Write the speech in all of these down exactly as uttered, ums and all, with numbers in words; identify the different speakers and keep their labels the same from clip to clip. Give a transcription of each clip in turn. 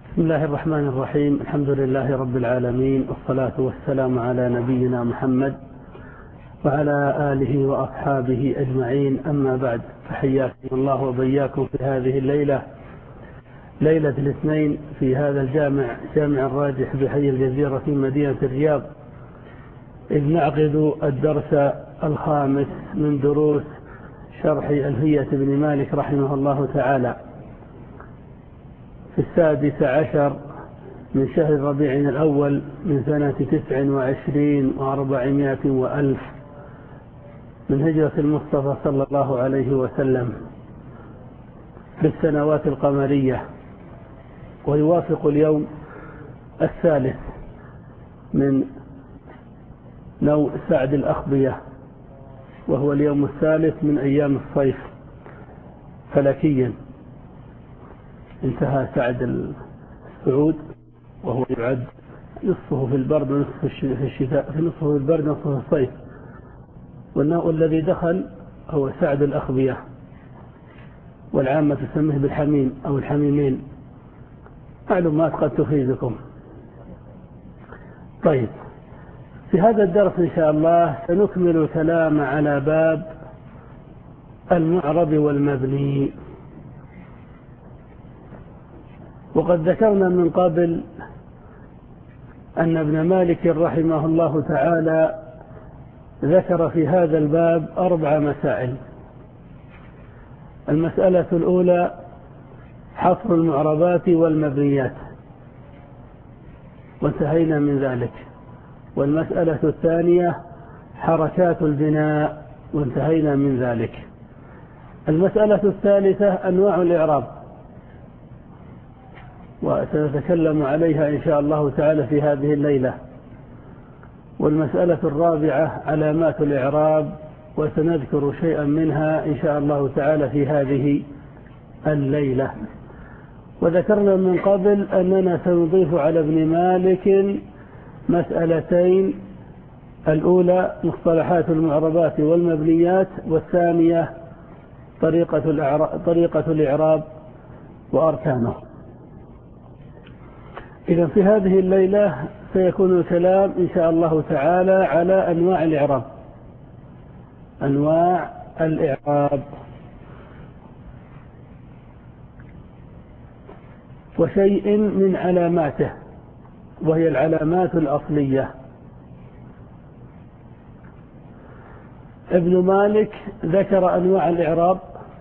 Speaker 1: بسم الله الرحمن الرحيم. الحمد لله رب العالمين، والصلاة والسلام على نبينا محمد وعلى آله وأصحابه أجمعين. أما بعد، فحياكم الله وبياكم في هذه الليلة، ليلة الاثنين، في هذا الجامع، جامع الراجح بحي الجزيرة في مدينة الرياض، إذ نعقد الدرس الخامس من دروس شرح ألفية بن مالك رحمه الله تعالى في السادس عشر من شهر ربيع الأول من سنة تسع وعشرين وأربعمائة وألف من هجرة المصطفى صلى الله عليه وسلم بالسنوات القمرية، ويوافق اليوم الثالث من نوء سعد الأخبية، وهو اليوم الثالث من أيام الصيف فلكيا. انتهى سعد السعود، وهو يعد نصفه في البرد ونصفه في الشتاء، في نصفه في البرد ونصفه في الصيف. والنوء الذي دخل هو سعد الأخبية، والعامة تسميه بالحميم أو الحميمين. معلومات قد تفيدكم. طيب، في هذا الدرس إن شاء الله سنكمل الكلام على باب المعرب والمبني. وقد ذكرنا من قبل أن ابن مالك رحمه الله تعالى ذكر في هذا الباب أربع مسائل. المسألة الأولى حصر المعربات والمبنيات، وانتهينا من ذلك. والمسألة الثانية حركات البناء، وانتهينا من ذلك. المسألة الثالثة أنواع الإعراب، وسنتكلم عليها إن شاء الله تعالى في هذه الليلة. والمسألة الرابعة علامات الإعراب، وسنذكر شيئا منها إن شاء الله تعالى في هذه الليلة. وذكرنا من قبل أننا سنضيف على ابن مالك مسألتين: الأولى مصطلحات المعربات والمبنيات، والثانية طريقة الإعراب, طريقة الإعراب وأركانه. إذن في هذه الليلة سيكون الكلام إن شاء الله تعالى على أنواع الإعراب، أنواع الإعراب وشيء من علاماته، وهي العلامات الأصلية. ابن مالك ذكر أنواع الإعراب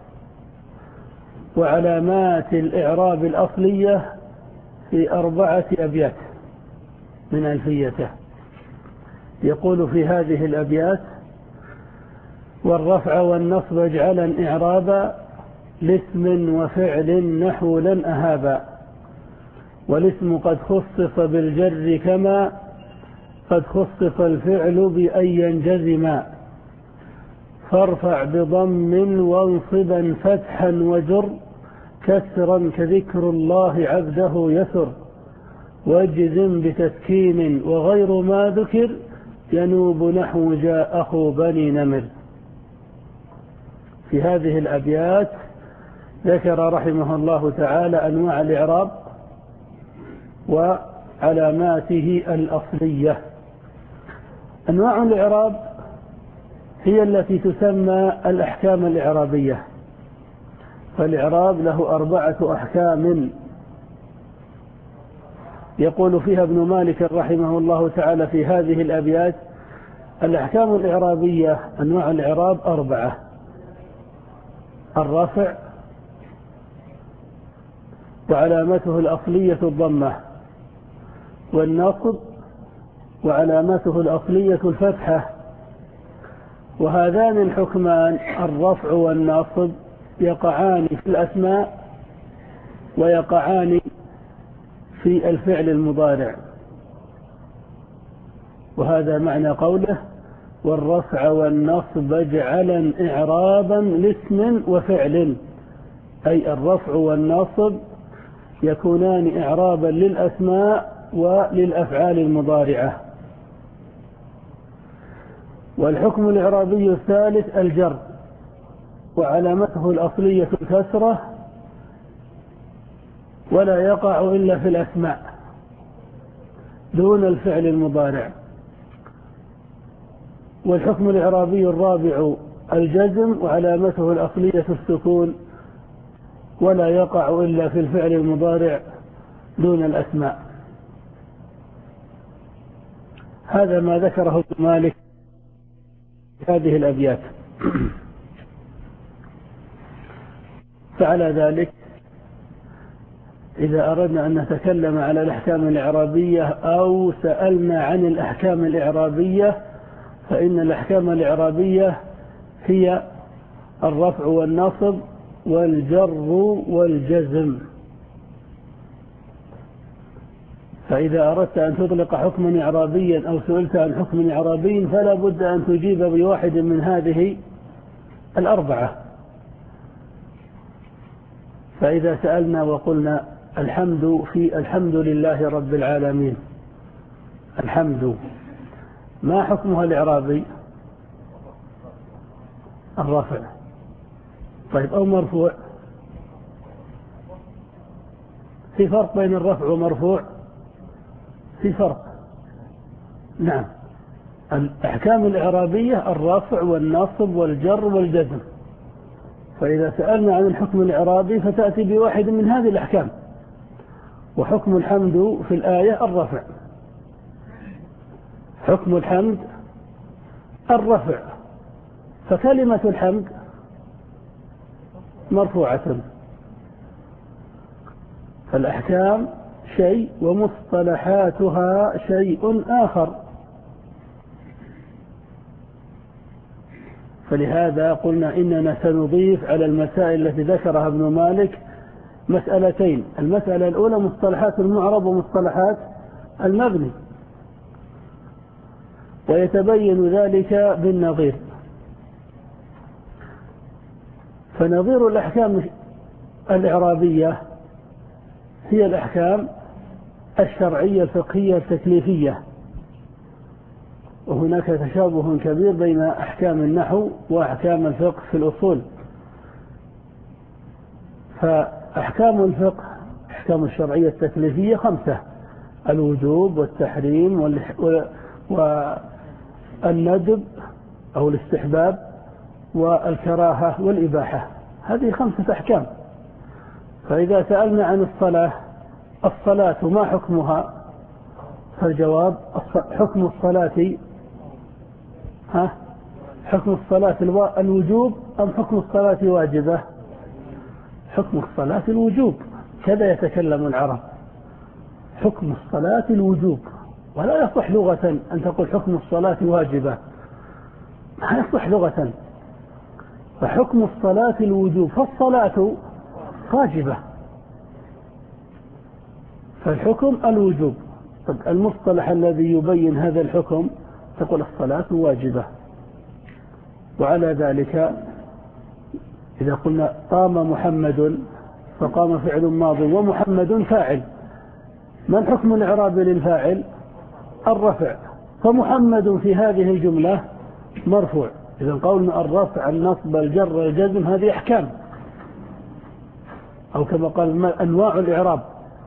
Speaker 1: وعلامات الإعراب الأصلية في أربعة أبيات من ألفيته. يقول في هذه الأبيات: والرفع والنصب اجعلا إعرابا، لاسم وفعل نحو لن أهابا، والاسم قد خصص بالجر كما قد خصص الفعل بأن ينجزما، فارفع بضم وانصبا فتحا وجر، كسرا كذكر الله عبده يسر، واجزم بتسكين وغير ما ذكر، ينوب نحو جاء أخو بني نمر. في هذه الأبيات ذكر رحمه الله تعالى أنواع الإعراب وعلاماته الأصلية. أنواع الإعراب هي التي تسمى الأحكام الإعرابية، فالإعراب له أربعة أحكام يقول فيها ابن مالك رحمه الله تعالى في هذه الأبيات: الأحكام الإعرابية، أنواع الإعراب أربعة: الرفع، وعلامته الأصلية الضمة، والنصب، وعلامته الأصلية الفتحة. وهذان الحكمان، الرفع والنصب، يقعان في الأسماء ويقعان في الفعل المضارع. وهذا معنى قوله: والرفع والنصب اجعلا إعرابا لاسم وفعل، أي الرفع والنصب يكونان إعرابا للأسماء وللأفعال المضارعة. والحكم الإعرابي الثالث الجر، وعلامته الأصلية الكسرة، ولا يقع إلا في الأسماء دون الفعل المضارع. والحكم الإعرابي الرابع الجزم، وعلامته الأصلية السكون، ولا يقع إلا في الفعل المضارع دون الأسماء. هذا ما ذكره ابن مالك في هذه الأبيات. فعلى ذلك إذا أردنا أن نتكلم على الأحكام الإعرابية أو سألنا عن الأحكام الإعرابية، فإن الأحكام الإعرابية هي الرفع والنصب والجر والجزم. فإذا أردت أن تطلق حكما إعرابيا أو سئلت عن حكم إعرابي فلا بد أن تجيب بواحد من هذه الأربعة. فإذا سألنا وقلنا الحمد في الحمد لله رب العالمين، الحمد ما حكمها الإعرابي؟ الرفع. طيب أو مرفوع؟ في فرق بين الرفع ومرفوع؟ في فرق. نعم، الأحكام الإعرابية الرفع والنصب والجر والجزم. فإذا سألنا عن الحكم الإعرابي فتأتي بواحد من هذه الأحكام. وحكم الحمد في الآية الرفع، حكم الحمد الرفع، فكلمة الحمد مرفوعة. فالأحكام شيء ومصطلحاتها شيء آخر. فلهذا قلنا إننا سنضيف على المسائل التي ذكرها ابن مالك مسألتين. المسألة الأولى مصطلحات المعرب ومصطلحات المبني، ويتبين ذلك بالنظير. فنظير الأحكام الإعرابية هي الأحكام الشرعية الفقهية التكليفية. وهناك تشابه كبير بين أحكام النحو وأحكام الفقه في الأصول. فأحكام الفقه أحكام الشرعية التكليفية خمسة: الوجوب والتحريم والندب أو الاستحباب والكراهة والإباحة. هذه خمسة أحكام. فإذا سألنا عن الصلاة، الصلاة ما حكمها؟ فالجواب حكم الصلاة ها حكم الصلاة الوجوب أم حكم الصلاة واجبة؟ حكم الصلاة الوجوب. كذا يتكلم العرب، حكم الصلاة الوجوب. ولا يصح لغة أن تقول حكم الصلاة واجبة، ما يصح لغة. فحكم الصلاة الوجوب، فالصلاة واجبة، فالحكم الوجوب. طب المصطلح الذي يبين هذا الحكم تقول الصلاة واجبة. وعلى ذلك إذا قلنا قام محمد، فقام فعل ماض ومحمد فاعل، ما الحكم الإعرابي للفاعل؟ الرفع. فمحمد في هذه الجملة مرفوع. إذا قولنا الرفع النصب الجر الجزم هذه أحكام، أو كما قال أنواع الإعراب.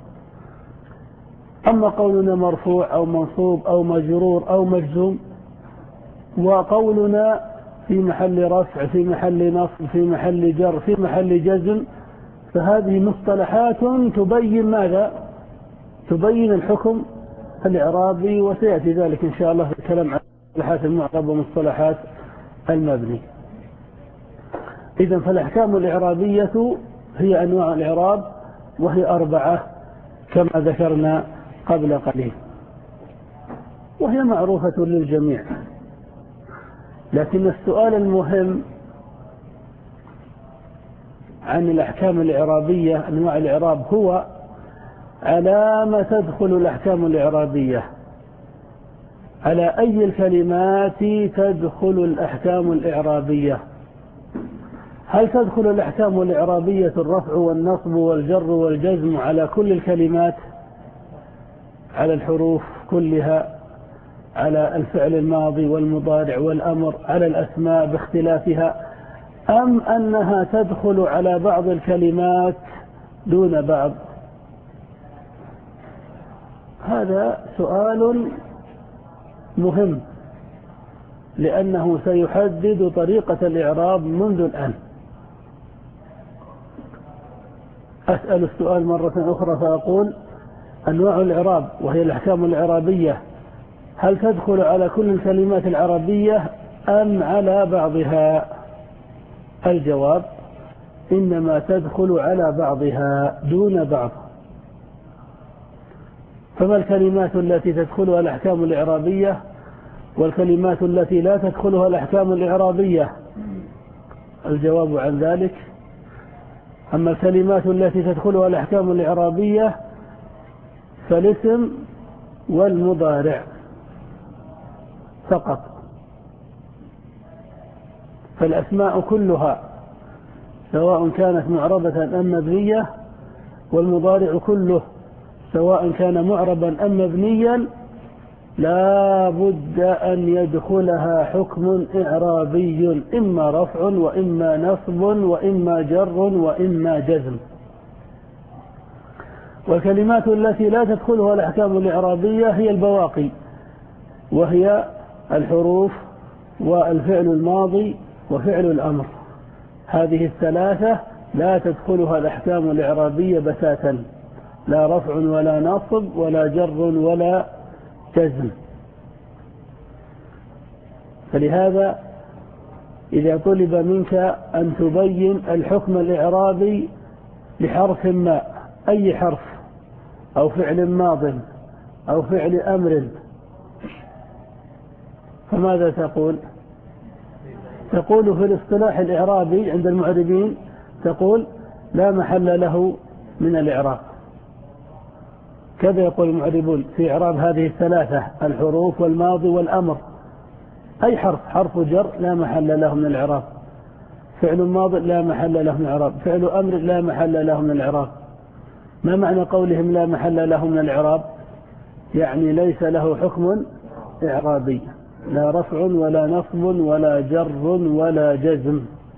Speaker 1: أما قولنا مرفوع أو منصوب أو مجرور أو مجزوم، وقولنا في محل رفع في محل نصب في محل جر في محل جزم، فهذه مصطلحات تبين ماذا؟ تبين الحكم الإعرابي. وسيأتي ذلك إن شاء الله في الكلام عن مصطلحات المعرب ومصطلحات المبني. إذن فالأحكام الإعرابية هي أنواع الإعراب، وهي أربعة كما ذكرنا قبل قليل، وهي معروفة للجميع. لكن السؤال المهم عن الأحكام الإعرابية أنواع الإعراب هو على ما تدخل الأحكام الإعرابية، على أي الكلمات تدخل الأحكام الإعرابية. هل تدخل الأحكام الإعرابية الرفع والنصب والجر والجزم على كل الكلمات، على الحروف كلها، على الفعل الماضي والمضارع والأمر، على الأسماء باختلافها، أم أنها تدخل على بعض الكلمات دون بعض؟ هذا سؤال مهم، لأنه سيحدد طريقة الإعراب منذ الآن. أسأل السؤال مرة أخرى فأقول: أنواع الإعراب وهي الأحكام الإعرابية هل تدخل على كل الكلمات العربية أم على بعضها؟ الجواب: إنما تدخل على بعضها دون بعض. فما الكلمات التي تدخلها الأحكام الإعرابية والكلمات التي لا تدخلها الأحكام الإعرابية؟ الجواب عن ذلك: أما الكلمات التي تدخلها الأحكام الإعرابية فالاسم والمضارع فقط. فالأسماء كلها سواء كانت معربة أم مبنية، والمضارع كله سواء كان معربا أم مبنيا، لا بد أن يدخلها حكم إعرابي، إما رفع وإما نصب وإما جر وإما جزم. والكلمات التي لا تدخلها الأحكام الإعرابية هي البواقي، وهي الحروف والفعل الماضي وفعل الأمر. هذه الثلاثة لا تدخلها الأحكام الإعرابية بتاتا، لا رفع ولا نصب ولا جر ولا جزم. فلهذا إذا طلب منك أن تبين الحكم الإعرابي لحرف ما، أي حرف أو فعل ماض أو فعل أمر، فماذا تقول؟ تقول في الاصطلاح الإعرابي عند المعربين تقول: لا محل له من الإعراب. كذا يقول المعربون في إعراب هذه الثلاثة: الحروف والماضي والأمر. أي حرف حرف جر لا محل له من الإعراب، فعل ماضي لا محل له من الإعراب، فعل أمر لا محل له من الإعراب. ما معنى قولهم لا محل له من الإعراب؟ يعني ليس له حكم إعرابي، لا رفع ولا نصب ولا جر ولا جزم.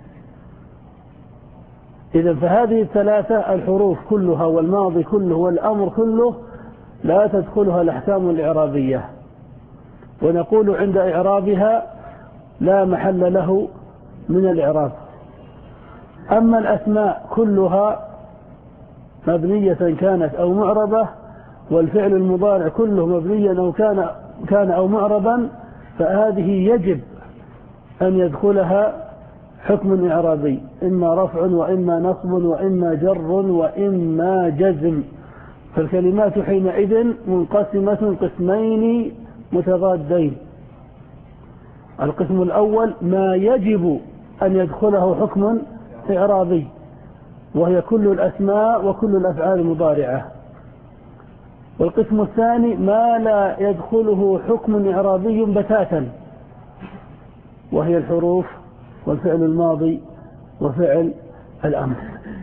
Speaker 1: إذن فهذه الثلاثة الحروف كلها والماضي كله والأمر كله لا تدخلها الأحكام الإعرابية، ونقول عند إعرابها لا محل له من الإعراب. أما الأسماء كلها مبنية كانت أو معربة، والفعل المضارع كله مبنيا أو كان كان أو معربا، فهذه يجب أن يدخلها حكم إعرابي، إما رفع وإما نصب وإما جر وإما جزم. فالكلمات حينئذ منقسمة قسمين متضادين. القسم الأول ما يجب أن يدخله حكم إعرابي، وهي كل الأسماء وكل الأفعال المضارعة. والقسم الثاني ما لا يدخله حكم إعرابي بتاتا، وهي الحروف والفعل الماضي وفعل الأمر.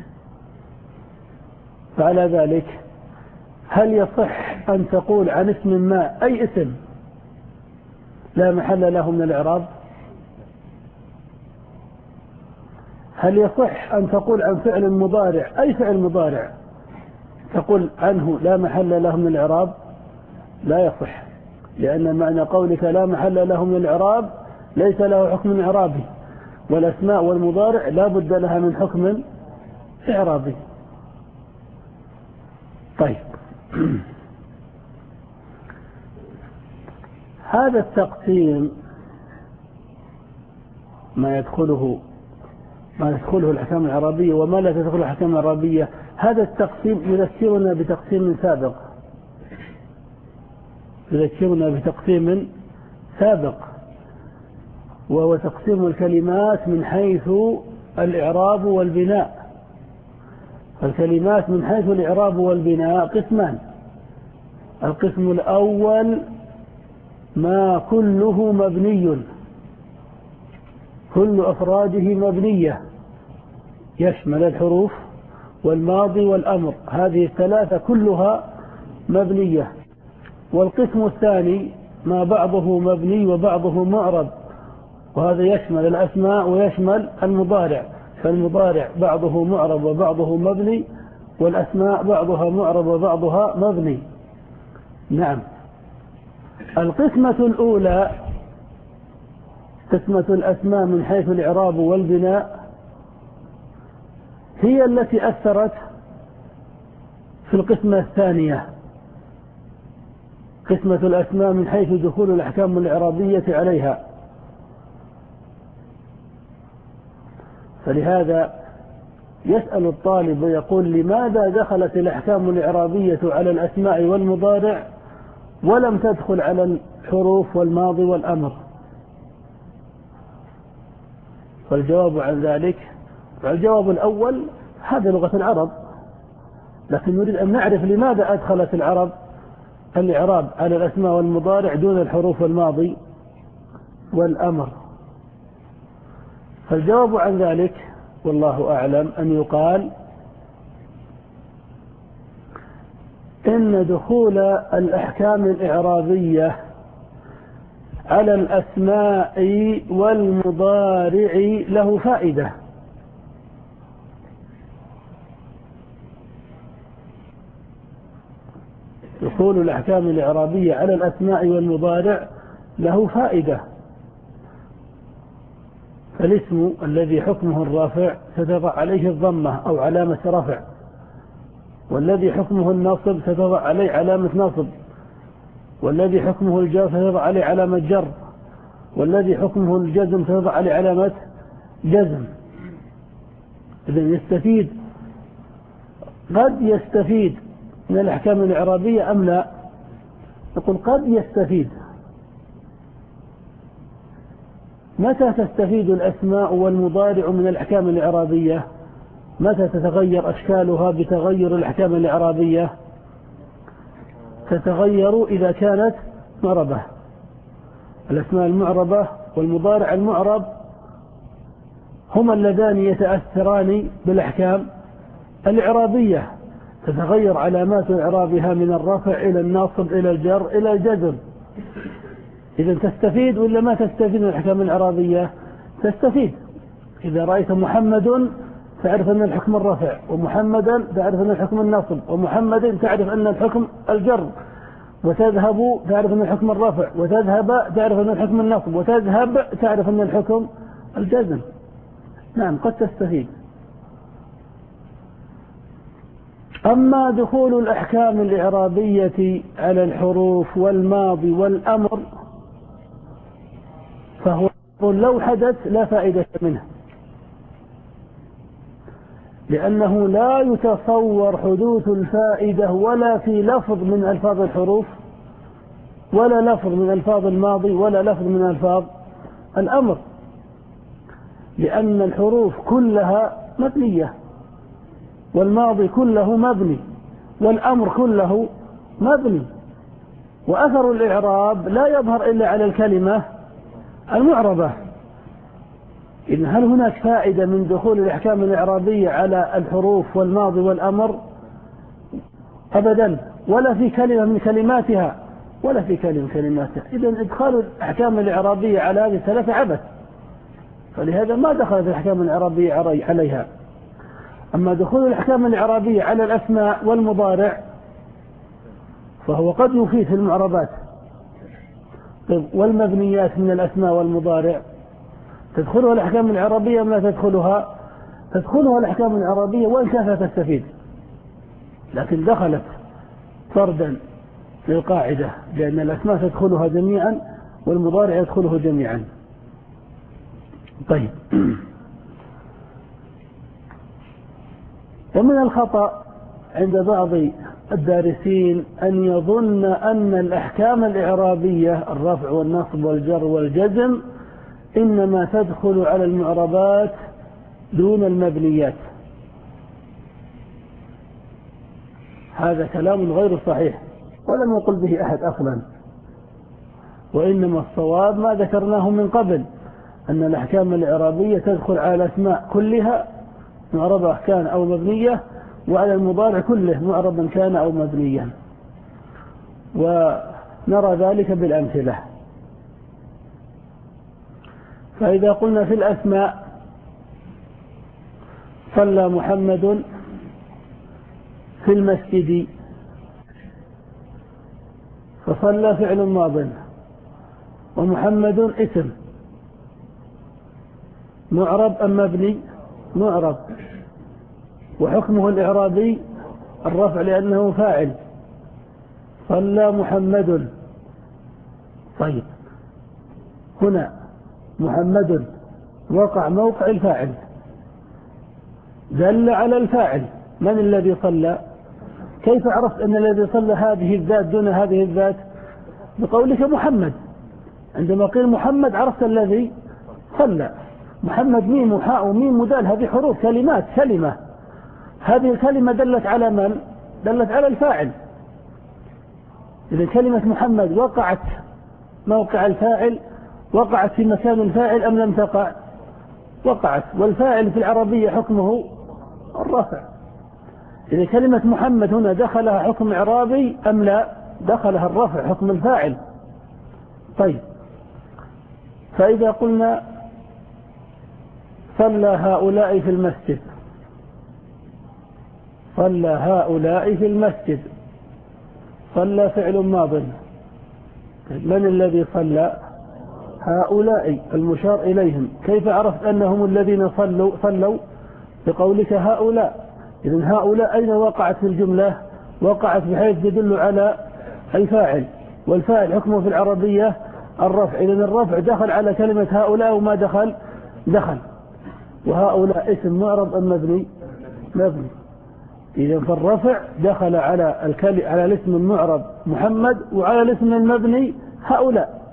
Speaker 1: فعلى ذلك هل يصح أن تقول عن اسم ما أي اسم لا محل له من الإعراب؟ هل يصح أن تقول عن فعل مضارع أي فعل مضارع تقول عنه لا محل له من الإعراب؟ لا يصح، لأن معنى قولك لا محل له من الإعراب ليس له حكم إعرابي، والأسماء والمضارع لا بد لها من حكم إعرابي. طيب، هذا التقسيم ما يدخله ما يدخله الأحكام العربية وما لا تدخل الأحكام العربية، هذا التقسيم يذكرنا بتقسيم سابق يذكرنا بتقسيم سابق وهو تقسيم الكلمات من حيث الإعراب والبناء. الكلمات من حيث الإعراب والبناء قسمان: القسم الأول ما كله مبني، كل أفراده مبنية، يشمل الحروف والماضي والأمر، هذه الثلاثة كلها مبنية. والقسم الثاني ما بعضه مبني وبعضه معرب، وهذا يشمل الأسماء ويشمل المضارع، فالمضارع بعضه معرب وبعضه مبني، والأسماء بعضها معرب وبعضها مبني. نعم. القسمة الأولى قسمة الأسماء من حيث الإعراب والبناء هي التي أثرت في القسمة الثانية، قسمة الأسماء من حيث دخول الأحكام الإعرابية عليها. فلهذا يسأل الطالب ويقول: لماذا دخلت الأحكام الإعرابية على الأسماء والمضارع ولم تدخل على الحروف والماضي والأمر؟ فالجواب عن ذلك، الجواب الأول: هذا لغة العرب، لكن نريد أن نعرف لماذا أدخلت العرب الإعراب على الأسماء والمضارع دون الحروف والماضي والأمر. فالجواب عن ذلك والله أعلم أن يقال إن دخول الأحكام الإعرابية على الأسماء والمضارع له فائدة. دخول الأحكام الإعرابية على الأسماء والمضارع له فائدة. فالاسم الذي حكمه الرافع ستضع عليه الضمة أو علامة رفع، والذي حكمه النصب ستضع عليه علامة نصب، والذي حكمه الجر ستضع عليه علامة جر، والذي حكمه الجزم ستضع عليه علامة جزم. إذن يستفيد، قد يستفيد من الأحكام الإعرابية أم لا؟ نقول قد يستفيد. متى تستفيد الأسماء والمضارع من الأحكام الإعرابية؟ متى تتغير أشكالها بتغير الأحكام الإعرابية؟ تتغير إذا كانت معربة. الأسماء المعربة والمضارع المعرب هما اللذان يتأثران بالأحكام الإعرابية، تتغير علامات إعرابها من الرفع إلى الناصب إلى الجر إلى الجزم. إذا تستفيد ولا ما تستفيد من الأحكام الإعرابية؟ تستفيد. إذا رأيت محمد تعرف أن الحكم الرفع، ومحمدا تعرف أن الحكم النصب، ومحمد تعرف أن الحكم الجر، وتذهب تعرف أن الحكم الرفع، وتذهب تعرف أن الحكم النصب، وتذهب تعرف أن الحكم الجزم. نعم قد تستفيد. أما دخول الأحكام الإعرابية على الحروف والماضي والأمر فهو لو حدث لا فائدة منه، لأنه لا يتصور حدوث الفائدة ولا في لفظ من ألفاظ الحروف، ولا لفظ من ألفاظ الماضي، ولا لفظ من ألفاظ الأمر، لأن الحروف كلها مبنية، والماضي كله مبني، والأمر كله مبني، وأثر الإعراب لا يظهر إلا على الكلمة المعربة. إذن هل هناك فائدة من دخول الأحكام الإعرابية على الحروف والماضي والأمر؟ أبدا، ولا في كلمة من كلماتها، ولا في كلمة من كلماتها. إذن إدخال الأحكام الإعرابية على هذه الثلاثة عبث، فلهذا ما دخلت الأحكام الإعرابية عليها. أما دخول الأحكام الإعرابية على الأسماء والمضارع فهو قد يفيد في المعربات. والمبنيات من الأسماء والمضارع تدخلها الأحكام الإعرابية ما تدخلها تدخلها الأحكام الإعرابية وإن كانت تستفيد، لكن دخلت فردا للقاعدة، لأن الأسماء تدخلها جميعا والمضارع يدخله جميعا. طيب. ومن الخطأ عند بعض الدارسين أن يظن أن الأحكام الإعرابية الرفع والنصب والجر والجزم إنما تدخل على المعربات دون المبنيات. هذا كلام غير صحيح ولم يقل به أحد أصلا، وإنما الصواب ما ذكرناه من قبل، أن الأحكام الإعرابية تدخل على الأسماء كلها معربة كان أو مبنية، وعلى المضارع كله معربا كان أو مبنيا، ونرى ذلك بالأمثلة. فإذا قلنا في الأسماء صلى محمد في المسجد، فصلى فعل ماض، ومحمد اسم معرب أم مبني؟ معرب، وحكمه الإعرابي الرفع لأنه فاعل. صلى محمد. طيب هنا محمد وقع موقع الفاعل، دل على الفاعل. من الذي صلى؟ كيف عرفت أن الذي صلى هذه الذات دون هذه الذات؟ بقولك محمد. عندما قيل محمد عرفت الذي صلى. محمد ميم وحاء وميم ودال، هذه حروف كلمات كلمة. هذه الكلمة دلت على من؟ دلت على الفاعل. إذا كلمة محمد وقعت موقع الفاعل، وقعت في مكان الفاعل أم لم تقع؟ وقعت. والفاعل في العربية حكمه الرفع. إذا كلمة محمد هنا دخلها حكم إعرابي أم لا؟ دخلها الرفع حكم الفاعل. طيب فإذا قلنا صلى هؤلاء في المسجد، صلى هؤلاء في المسجد، صلى فعل ماض. من الذي صلى؟ هؤلاء المشار إليهم. كيف عرفت أنهم الذين صلوا؟ صلوا بقولك هؤلاء. إذن هؤلاء أين وقعت في الجملة؟ وقعت بحيث تدل على الفاعل، والفاعل حكمه في العربية الرفع. إذن الرفع دخل على كلمة هؤلاء وما دخل؟ دخل. وهؤلاء اسم معرب أم مبني؟ مبني. إذا فالرفع دخل على الكلمة، على الاسم المعرب محمد، وعلى الاسم المبني هؤلاء.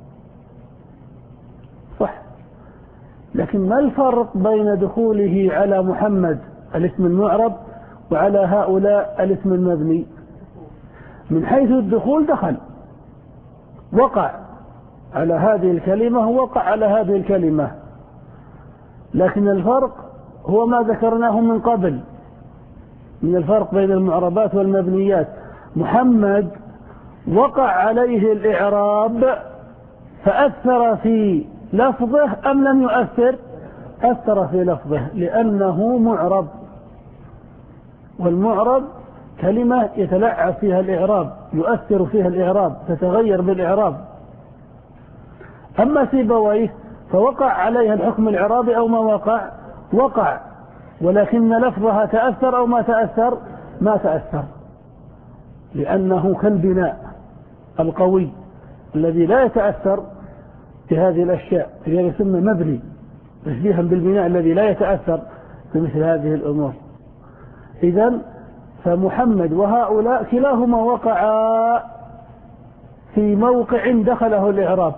Speaker 1: صح. لكن ما الفرق بين دخوله على محمد الاسم المعرب وعلى هؤلاء الاسم المبني؟ من حيث الدخول دخل، وقع على هذه الكلمة ووقع على هذه الكلمة، لكن الفرق هو ما ذكرناه من قبل من الفرق بين المعربات والمبنيات. محمد وقع عليه الإعراب فأثر في لفظه أم لم يؤثر؟ أثر في لفظه لأنه معرب، والمعرب كلمة يتلعب فيها الإعراب، يؤثر فيها الإعراب، تتغير بالإعراب. أما سيبويه فوقع عليها الحكم الإعرابي أو ما وقع؟ وقع، ولكن لفظها تأثر أو ما تأثر؟ ما تأثر، لأنه كالبناء القوي الذي لا يتأثر بهذه الأشياء، يسمى مبني، تشبيها بالبناء الذي لا يتأثر بمثل هذه الأمور. إذن فمحمد وهؤلاء كلاهما وقعا في موقع دخله الإعراب،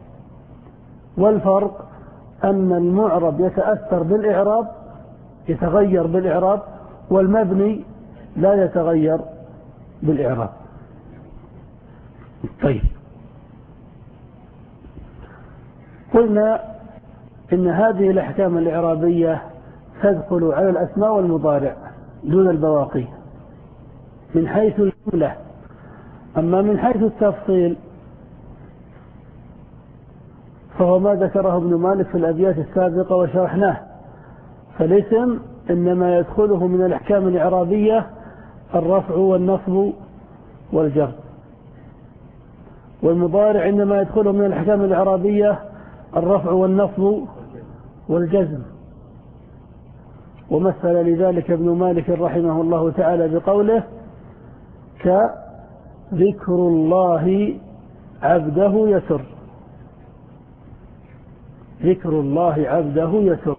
Speaker 1: والفرق أن المعرب يتأثر بالإعراب، يتغير بالإعراب، والمبني لا يتغير بالإعراب. طيب قلنا إن هذه الأحكام الإعرابية تدخل على الأسماء والمضارع دون البواقي من حيث الجملة. أما من حيث التفصيل فهو ما ذكره ابن مالك في الأبيات السابقة وشرحناه. فالاسم إنما يدخله من الأحكام الإعرابية الرفع والنصب والجر، والمضارع إنما يدخله من الأحكام الإعرابية الرفع والنصب والجزم. ومثل لذلك ابن مالك رحمه الله تعالى بقوله: كذكر الله عبده يسر. ذكر الله عبده يسر.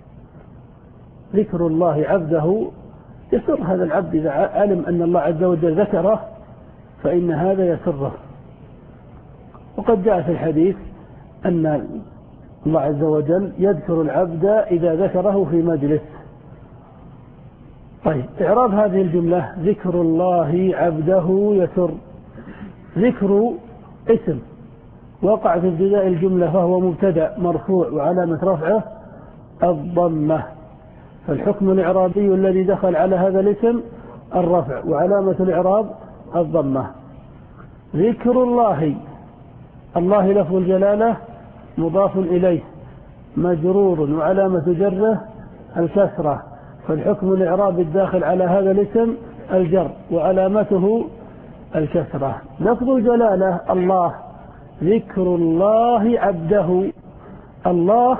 Speaker 1: ذكر الله عبده يسر، هذا العبد إذا علم أن الله عز وجل ذكره فإن هذا يسره. وقد جاء في الحديث أن الله عز وجل يذكر العبد إذا ذكره في مجلس. طيب إعراب هذه الجملة: ذكر الله عبده يسر. ذكر اسم وقع في ابتداء الجملة فهو مبتدأ مرفوع وعلامة رفعه الضمة، فالحكم الإعرابي الذي دخل على هذا الاسم الرفع، وعلامة الإعراب الضمة. ذكر الله، الله لفظ الجلالة مضاف إليه مجرور وعلامة جره الكسرة، فالحكم الإعرابي الداخل على هذا الاسم الجر، وعلامته الكسرة. لفظ الجلالة الله، ذكر الله عبده. الله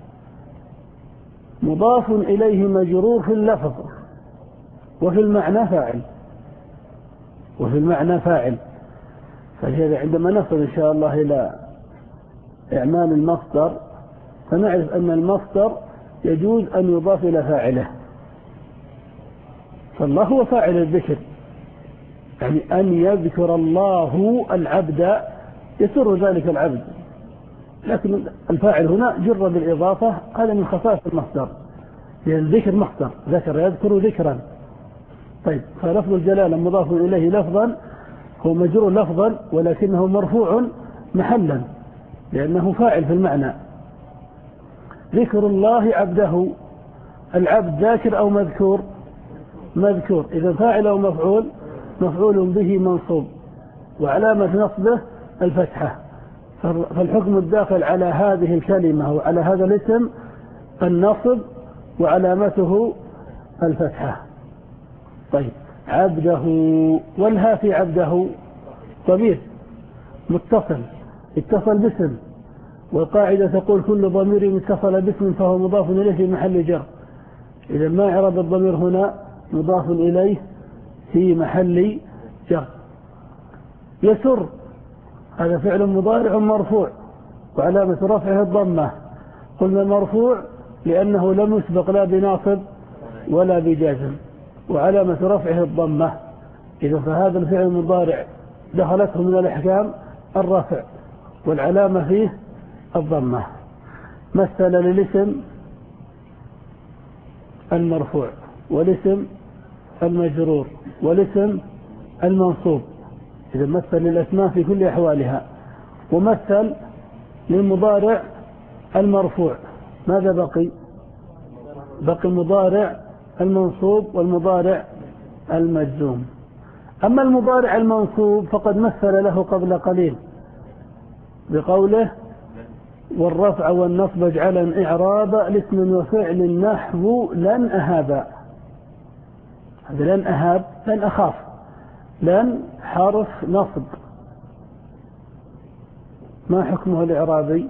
Speaker 1: مضاف إليه مجرور في اللفظ وفي المعنى فاعل، وفي المعنى فاعل. فلهذا عندما نصل إن شاء الله إلى إعمال المصدر فنعرف أن المصدر يجوز أن يضاف إلى فاعله. فالله هو فاعل الذكر، يعني أن يذكر الله العبد يسر ذلك العبد، لكن الفاعل هنا جر بالإضافة، هذا من خصائص المصدر، لأن الذكر مصدر، ذكر يذكر ذكرا. طيب، فلفظ الجلالة مضاف إليه لفظا، هو مجرور لفظا ولكنه مرفوع محلا لأنه فاعل في المعنى. ذكر الله عبده، العبد ذاكر أو مذكور؟ مذكور، إذا فاعل أو مفعول؟ مفعول به منصوب، وعلامة نصبه الفتحة. فالحكم الداخل على هذه الكلمة وعلى هذا الاسم النصب وعلامته الفتحة. طيب، عبده، والها في عبده ضمير متصل اتصل باسم، والقاعدة تقول كل ضمير اتصل باسم فهو مضاف إليه في محل جر. إذا ما إعراب الضمير هنا؟ مضاف إليه في محل جر. يسر، هذا فعل مضارع مرفوع وعلامة رفعه الضمة. قلنا مرفوع لأنه لم يسبق لا بناصب ولا بجازم، وعلامة رفعه الضمة. إذا فهذا الفعل المضارع دخلته من الأحكام الرفع والعلامة فيه الضمة. مثل للاسم المرفوع والاسم المجرور والاسم المنصوب. إذا مثل للأسماء في كل أحوالها. ومثل للمضارع المرفوع، ماذا بقي؟ بقي مضارع المنصوب والمضارع المجزوم. أما المضارع المنصوب فقد مثل له قبل قليل بقوله والرفع والنصب اجعلا إعرابا لاسم وفعل نحو لن أهابا. هذا لن أهاب، لن أخاف، لن حرف نصب، ما حكمه الإعرابي؟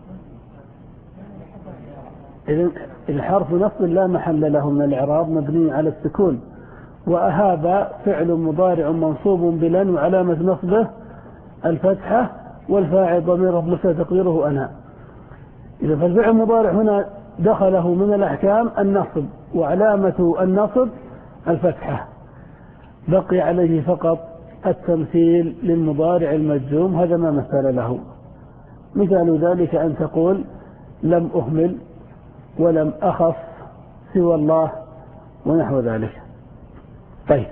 Speaker 1: إذن الحرف نصب لا محل له من الإعراب، مبني على السكون. وأهاب فعل مضارع منصوب بلن وعلامة نصبه الفتحة، والفاعل ضمير مستتر تقديره أنا. إذا فالفعل المضارع هنا دخله من الأحكام النصب، وعلامة النصب الفتحة. بقي عليه فقط التمثيل للمضارع المجزوم، هذا ما مثل له. مثال ذلك أن تقول لم أهمل ولم أخف سوى الله ونحو ذلك. طيب،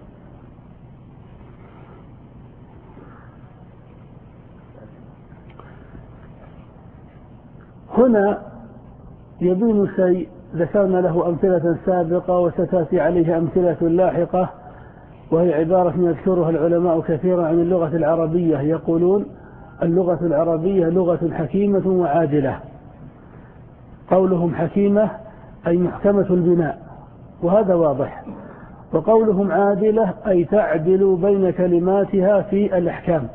Speaker 1: هنا يبين شيء ذكرنا له أمثلة سابقة وستأتي عليه أمثلة لاحقة، وهي عبارة يذكرها العلماء كثيرا عن اللغة العربية. يقولون اللغة العربية لغة حكيمة وعادلة. قولهم حكيمة أي محكمة البناء، وهذا واضح. وقولهم عادلة أي تعدل بين كلماتها في الأحكام.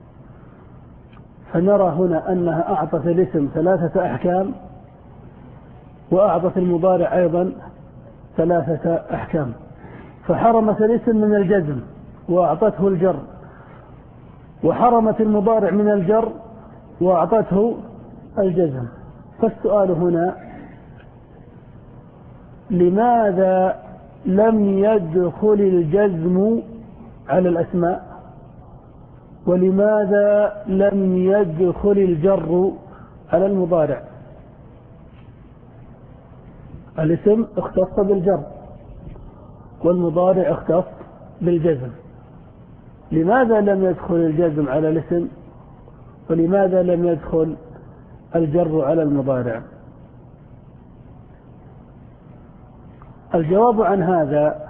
Speaker 1: فنرى هنا أنها أعطت الاسم ثلاثة أحكام، وأعطت المضارع أيضا ثلاثة أحكام. فحرمت الاسم من الجزم وأعطته الجر، وحرمت المضارع من الجر وأعطته الجزم. فالسؤال هنا لماذا لم يدخل الجزم على الأسماء، ولماذا لم يدخل الجر على المضارع؟ الاسم اختص بالجر والمضارع اختص بالجزم. لماذا لم يدخل الجزم على الاسم ولماذا لم يدخل الجر على المضارع؟ الجواب عن هذا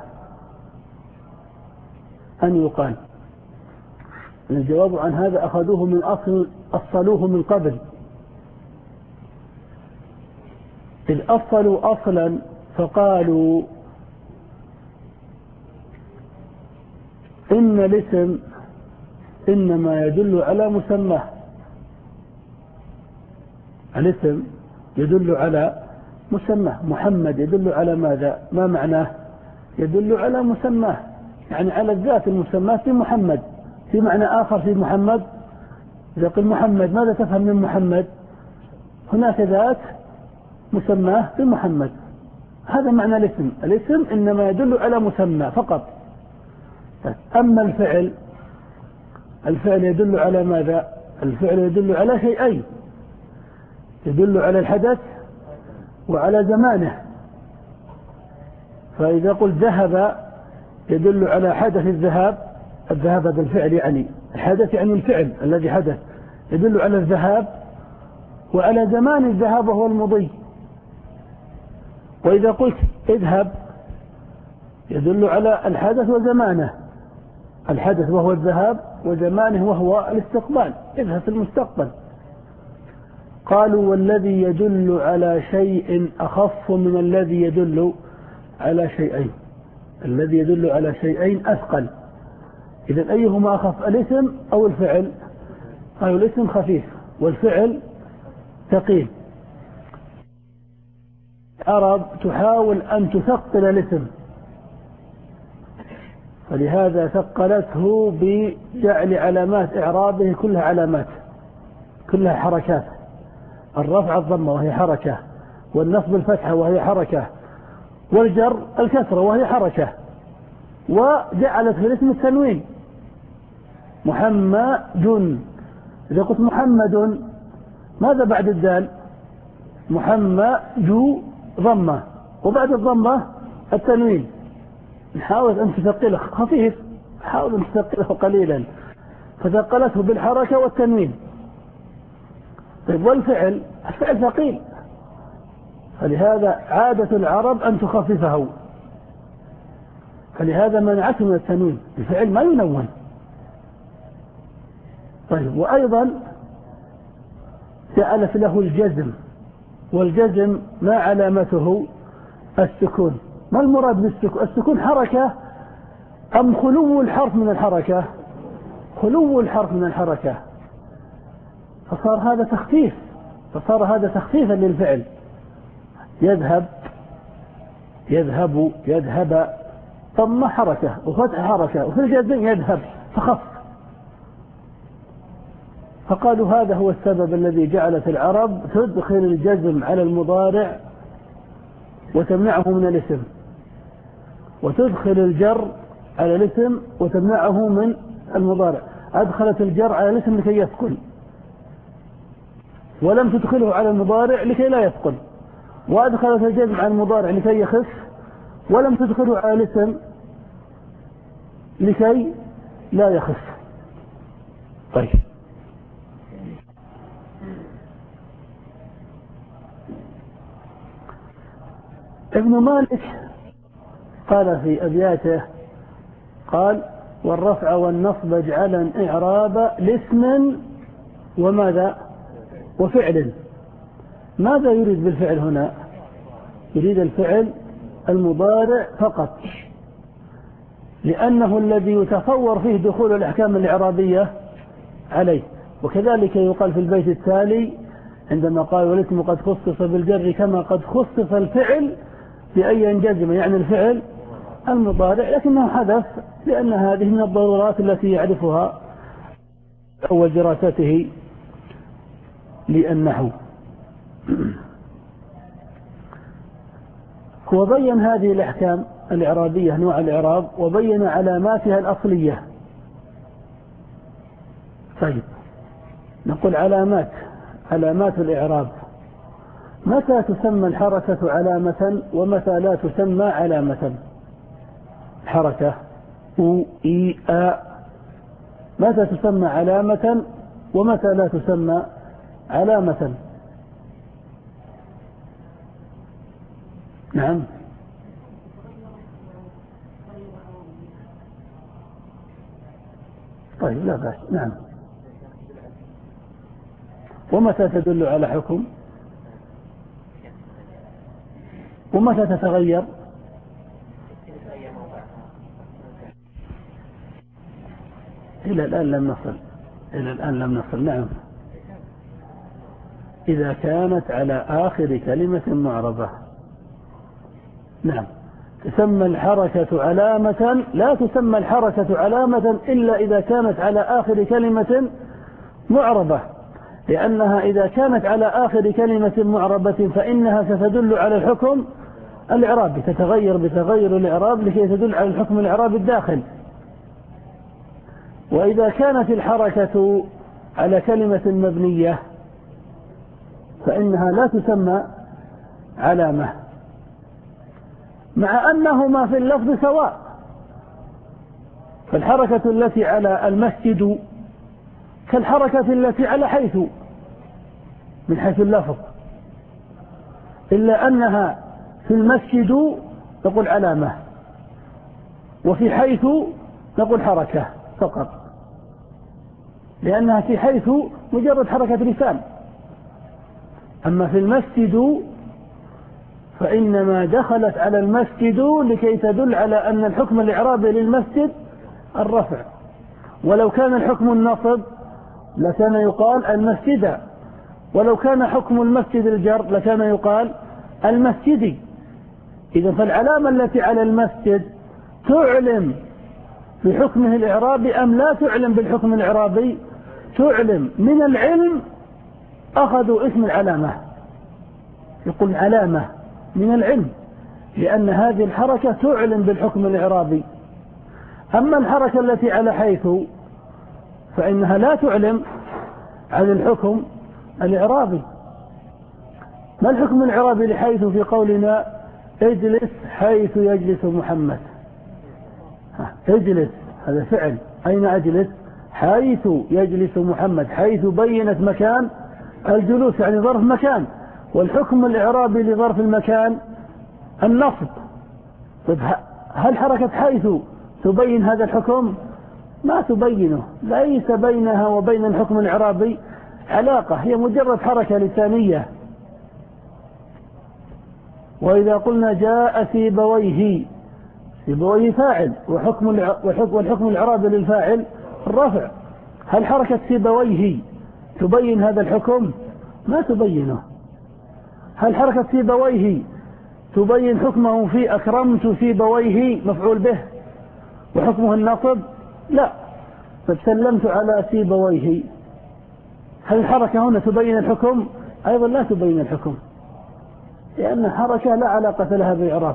Speaker 1: أن يقال، الجواب عن هذا أخذوه من أصل أصلوه من قبل، إذ أصلوا أصلا فقالوا إن الاسم إنما يدل على مسماه. الاسم يدل على مسماه. محمد يدل على ماذا؟ ما معناه؟ يدل على مسماه، يعني على الذات المسماه في محمد. في معنى آخر في محمد، إذا قل محمد ماذا تفهم من محمد؟ هناك ذات مسماه في محمد. هذا معنى الاسم. الاسم إنما يدل على مسمى فقط. أما الفعل، الفعل يدل على ماذا؟ الفعل يدل على شيئين، يدل على الحدث وعلى زمانه. فإذا قلت ذهب يدل على حدث الذهاب، الذهاب هذا الفعل يعني الحدث، يعني الفعل الذي حدث يدل على الذهاب وعلى زمان الذهاب وهو المضي. وإذا قلت اذهب يدل على الحدث وزمانه، الحدث وهو الذهاب وزمانه وهو الاستقبال، اذهب في المستقبل. قالوا والذي يدل على شيء أخف من الذي يدل على شيئين. الذي يدل على شيئين أثقل. إذن أيهما أخف، الاسم أو الفعل؟ قالوا الاسم خفيف والفعل ثقيل. العرب تحاول أن تثقل الاسم، فلهذا ثقلته بجعل علامات إعرابه كلها علامات، كلها حركات. الرفع الضمة وهي حركة، والنصب الفتحة وهي حركة، والجر الكسرة وهي حركة. وجعلت في الاسم التنوين محمد. إذا قلت محمد ماذا بعد الدال؟ محمد ضمة، وبعد الضمة التنوين. حاول أن تثقله، خفيف، حاول أن تثقله قليلا، فثقلته بالحركة والتنوين. طيب والفعل؟ الفعل ثقيل، فلهذا عادة العرب أن تخففه، فلهذا منعته من التنوين. الفعل ما ينون. طيب وأيضا جعلت له الجزم، والجزم ما علامته؟ السكون. ما المراد بالسكون؟ السكون حركة أم خلو الحرف من الحركة؟ خلو الحرف من الحركة. فصار هذا تخفيف، فصار هذا تخفيفا للفعل. يذهب، يذهب، يذهب، ضم حركة وفتح حركة، وفي الجزم يذهب فخف. فقالوا هذا هو السبب الذي جعلت العرب تدخل الجزم على المضارع وتمنعه من الاسم، وتدخل الجر على الاسم وتمنعه من المضارع. أدخلت الجر على الاسم لكي يثقل، ولم تدخله على المضارع لكي لا يثقل. وأدخلت الجزم على المضارع لكي يخف، ولم تدخله على الاسم لكي لا يخف. طيب ابن مالك قال في أبياته، قال والرفع والنصب اجعلا إعرابا لاسم وماذا؟ وفعل. ماذا يريد بالفعل هنا؟ يريد الفعل المضارع فقط، لأنه الذي يتصور فيه دخول الأحكام الإعرابية عليه. وكذلك يقال في البيت التالي عندما قال والاسم قد خصص بالجر كما قد خصص الفعل بأن ينجزم، يعني الفعل المضارع، لكنه حدث لأن هذه من الضرورات التي يعرفها أول دراسته للنحو. وبين هذه الأحكام الإعرابية نوع الإعراب، وبين علاماتها الأصلية. طيب نقول علامات علامات الإعراب. متى تسمى الحركة علامة ومتى لا تسمى علامة؟ حركة أو إي آ متى تسمى علامة ومتى لا تسمى علامة؟ نعم. طيب لا بأس. نعم. ومتى تدل على حكم؟ ومتى تتغير؟ إلى الآن لم نصل إلى الآن لم نصل نعم. إذا كانت على آخر كلمة معربة نعم تسمى الحركة علامة. لا تسمى الحركة علامة إلا إذا كانت على آخر كلمة معربة، لأنها إذا كانت على آخر كلمة معربة فإنها ستدل على الحكم الإعرابي، تتغير بتغير الإعراب لكي تدل على الحكم الإعرابي الداخل. وإذا كانت الحركة على كلمة مبنية فإنها لا تسمى علامة، مع أنهما في اللفظ سواء. فالحركة التي على المسجد كالحركة التي على حيث من حيث اللفظ، إلا أنها في المسجد نقول علامة، وفي حيث نقول حركة فقط، لأنها في حيث مجرد حركة لسان. أما في المسجد فإنما دخلت على المسجد لكي تدل على أن الحكم الإعرابي للمسجد الرفع، ولو كان الحكم النصب لكان يقال المسجد، ولو كان حكم المسجد الجر لكان يقال المسجدي. إذا فالعلامة التي على المسجد تعلم بحكمه الإعرابي أم لا تعلم بالحكم الإعرابي؟ تعلم. من العلم أخذوا اسم العلامة، يقول علامة من العلم، لأن هذه الحركة تعلم بالحكم الإعرابي. أما الحركة التي على حيث فإنها لا تعلم عن الحكم الإعرابي. ما الحكم الإعرابي لحيث في قولنا اجلس حيث يجلس محمد؟ اجلس هذا فعل، أين أجلس؟ حيث يجلس محمد، حيث بينت مكان الجلوس يعني ظرف مكان، والحكم الإعرابي لظرف المكان النصب. طيب هل حركة حيث تبين هذا الحكم؟ ما تبينه، ليس بينها وبين الحكم الإعرابي علاقة، هي مجرد حركة لسانية. وإذا قلنا جاء سيبويه، سيبويه فاعل وحكم والحكم الإعرابي للفاعل الرفع، هل حركة سيبويه تبين هذا الحكم؟ ما تبينه. هل حركة سيبويه تبين حكمه في أكرمت سيبويه مفعول به وحكمه النصب؟ لا. فسلمت على سيبويه، هل الحركة هنا تبين الحكم؟ أيضا لا تبين الحكم، لأن حركة لا علاقة لها بالإعراب.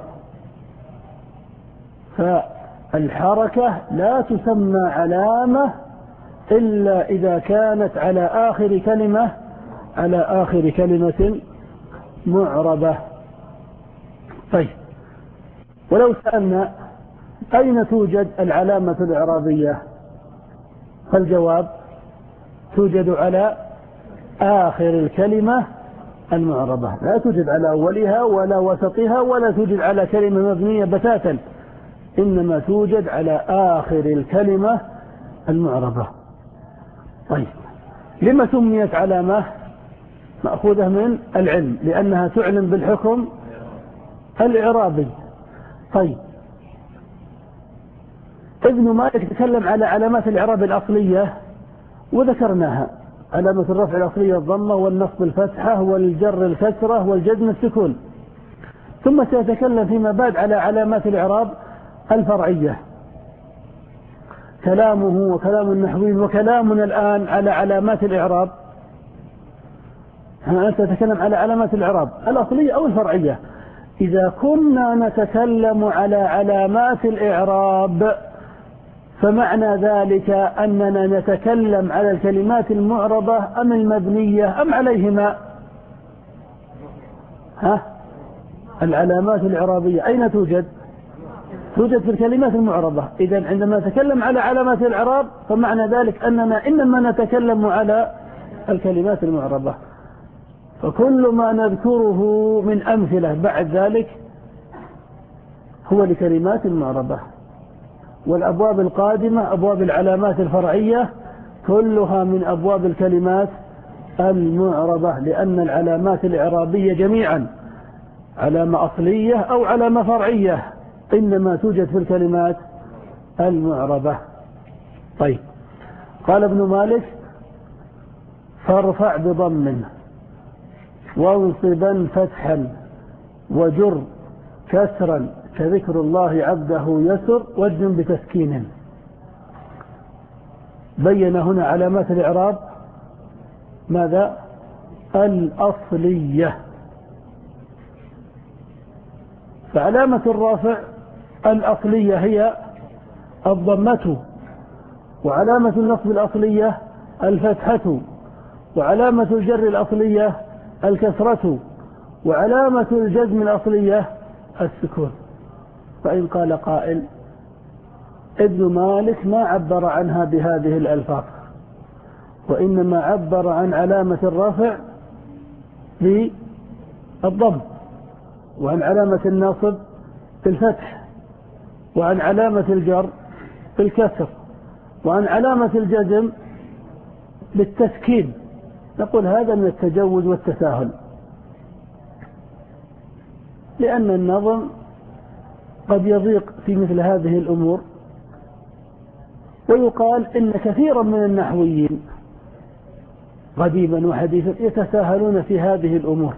Speaker 1: فالحركة لا تسمى علامة إلا إذا كانت على آخر كلمة على آخر كلمة معربة. طيب، ولو سألنا أين توجد العلامة الإعرابية؟ فالجواب توجد على آخر الكلمة المعربة، لا توجد على أولها ولا وسطها ولا توجد على كلمة مبنية بتاتا، إنما توجد على آخر الكلمة المعربة. طيب، لما سميت علامة؟ مأخوذة من العلم، لأنها تعلم بالحكم الإعرابي. طيب، ابن مالك تكلم على علامات الإعراب الأصلية وذكرناها: علامة الرفع الأصلية الضمة، والنصب الفتحة، والجر الكسرة، والجزم السكون. ثم سيتكلم فيما بعد على علامات الإعراب الفرعية، كلامه وكلام النحويين وكلامنا الآن على علامات الإعراب. أنت تتكلم على علامات الإعراب الأصلية أو الفرعية. إذا كنا نتكلم على علامات الإعراب فمعنى ذلك أننا نتكلم على الكلمات المعربة أم المبنية أم عليهما؟ ها؟ العلامات الإعرابية أين توجد؟ توجد في الكلمات المعربة. إذن عندما نتكلم على علامات الإعراب فمعنى ذلك أننا إنما نتكلم على الكلمات المعربة. فكل ما نذكره من أمثلة بعد ذلك هو لكلمات المعربة، والأبواب القادمة أبواب العلامات الفرعية كلها من أبواب الكلمات المعربة، لأن العلامات الإعرابية جميعا علامة أصلية أو علامة فرعية إنما توجد في الكلمات المعربة. طيب، قال ابن مالك فارفع بضم وانصبا فتحا وجر كسرا كذكر الله عبده يسر واجزم بتسكين. بين هنا علامات الإعراب ماذا؟ الأصلية. فعلامة الرافع الأصلية هي الضمة، وعلامة النصب الأصلية الفتحة، وعلامة الجر الأصلية الكسرة، وعلامة الجزم الأصلية السكون. فإن قال قائل ابن مالك ما عبر عنها بهذه الألفاظ، وإنما عبر عن علامة الرفع بالضم، وعن علامة النصب بالفتح، وعن علامة الجر بالكسر، وعن علامة الجزم بالتسكين. نقول هذا من التجوز والتساهل، لأن النظم قد يضيق في مثل هذه الأمور. ويقال إن كثيرا من النحويين قديما وحديثا يتساهلون في هذه الأمور،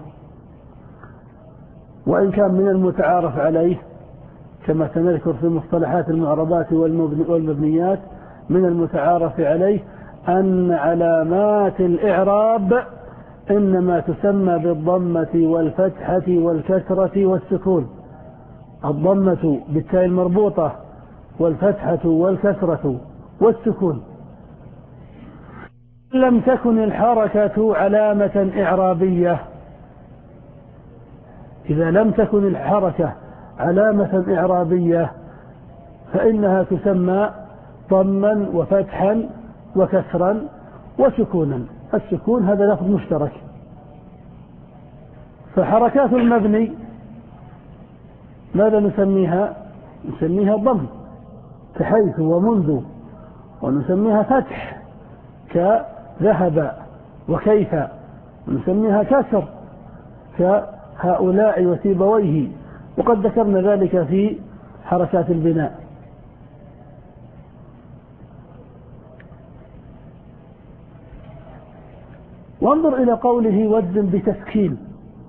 Speaker 1: وإن كان من المتعارف عليه كما سنذكر في مصطلحات المعربات والمبنيات، من المتعارف عليه أن علامات الإعراب إنما تسمى بالضمة والفتحة والكسرة والسكون. الضمة بالتاء المربوطة، والفتحة والكسرة والسكون. لم تكن الحركة علامة إعرابية، إذا لم تكن الحركة علامة إعرابية فإنها تسمى ضما وفتحا وكسرا وسكونا. السكون هذا لفظ مشترك. فحركات المبني ماذا نسميها؟ نسميها ضم كحيث ومنذ، ونسميها فتح كذهب وكيف، ونسميها كسر كهؤلاء وسيبويه، وقد ذكرنا ذلك في حركات البناء. وانظر إلى قوله واجزم بتسكين.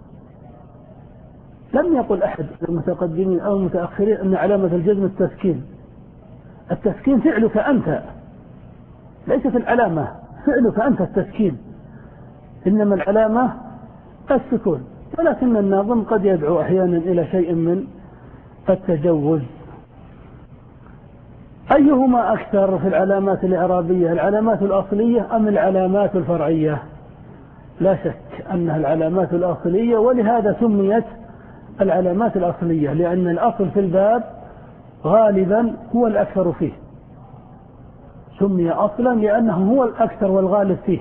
Speaker 1: لم يقل أحد المتقدمين أو المتأخرين أن علامة الجزم التسكين. التسكين فعلك أنت، ليست العلامة، فعلك أنت التسكين، إنما العلامة السكون. ولكن الناظم قد يدعو أحيانا إلى شيء من التجوز. أيهما أكثر في العلامات الإعرابية، العلامات الأصلية أم العلامات الفرعية؟ لا شك أنها العلامات الأصلية، ولهذا سميت العلامات الأصلية، لأن الأصل في الباب غالبا هو الأكثر فيه، سمي أصلا لأنه هو الأكثر والغالب فيه،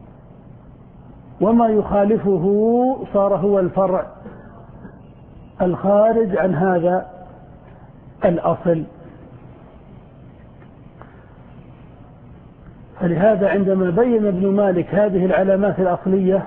Speaker 1: وما يخالفه صار هو الفرع الخارج عن هذا الأصل. فلهذا عندما بين ابن مالك هذه العلامات الأصلية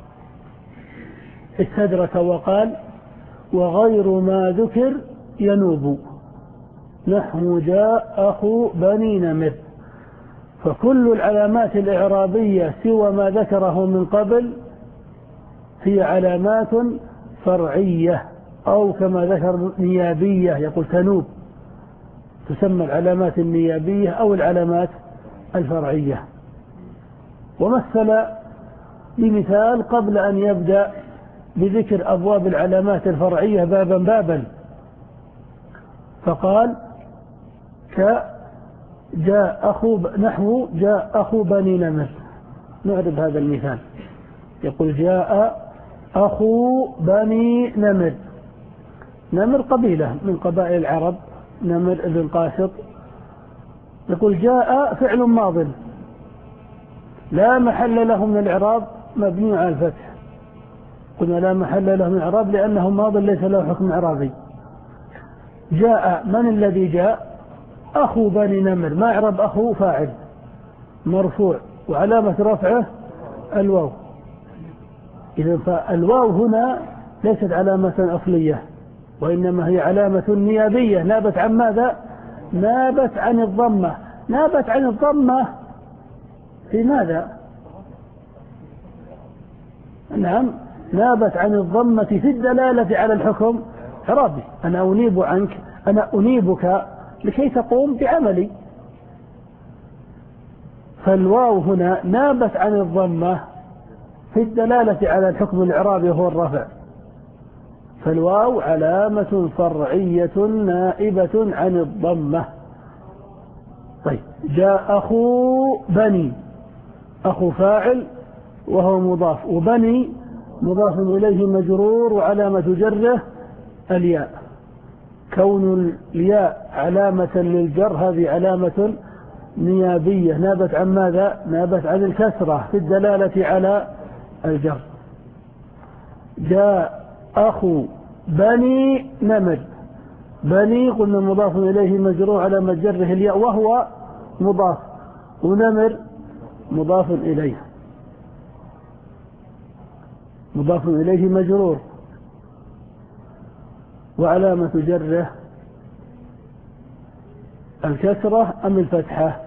Speaker 1: استدرك وقال وغير ما ذكر ينوب نحو جاء أخو بني نمر. فكل العلامات الإعرابية سوى ما ذكره من قبل هي علامات فرعية، أو كما ذكر نيابية، يقول تنوب، تسمى العلامات النيابية أو العلامات الفرعية. ومثل بمثال قبل أن يبدأ بذكر أبواب العلامات الفرعية بابا بابا، فقال كجاء أخو نحو جاء أخو بني نمر. نعرف هذا المثال، يقول جاء أخو بني نمر. نمر قبيلة من قبائل العرب، نمر ابن قاسط. يقول جاء فعل ماض لا محل له من الإعراب، مبني على الفتح. قلنا لا محل له من الإعراب لأنه ماض ليس له حكم إعرابي. جاء، من الذي جاء؟ أخو بني نمر. ما إعراب أخو؟ فاعل مرفوع، وعلامة رفعه الواو. إذن فالواو هنا ليست علامة أصلية، وإنما هي علامة نيابية. نابت عن ماذا؟ نابت عن الضمة. نابت عن الضمة في ماذا؟ نعم، نابت عن الضمة في الدلالة على الحكم إعرابي. أنا أنيب عنك، أنا أنيبك لكي تقوم بعملي. فالواو هنا نابت عن الضمة في الدلالة على الحكم الإعرابي وهو الرفع. فالواو علامة فرعية نائبة عن الضمة. طيب، جاء أخو بني، أخو فاعل وهو مضاف، وبني مضاف إليه مجرور وعلامة جره الياء. كون الياء علامة للجر هذه علامة نيابية نابت عن ماذا؟ نابت عن الكسرة في الدلالة على الجر. جاء أخو بني نمر، بني قلنا مضاف إليه مجرور على مجره الياء وهو مضاف، ونمر مضاف إليه مضاف إليه مجرور وعلامة جره الكسرة أم الفتحة؟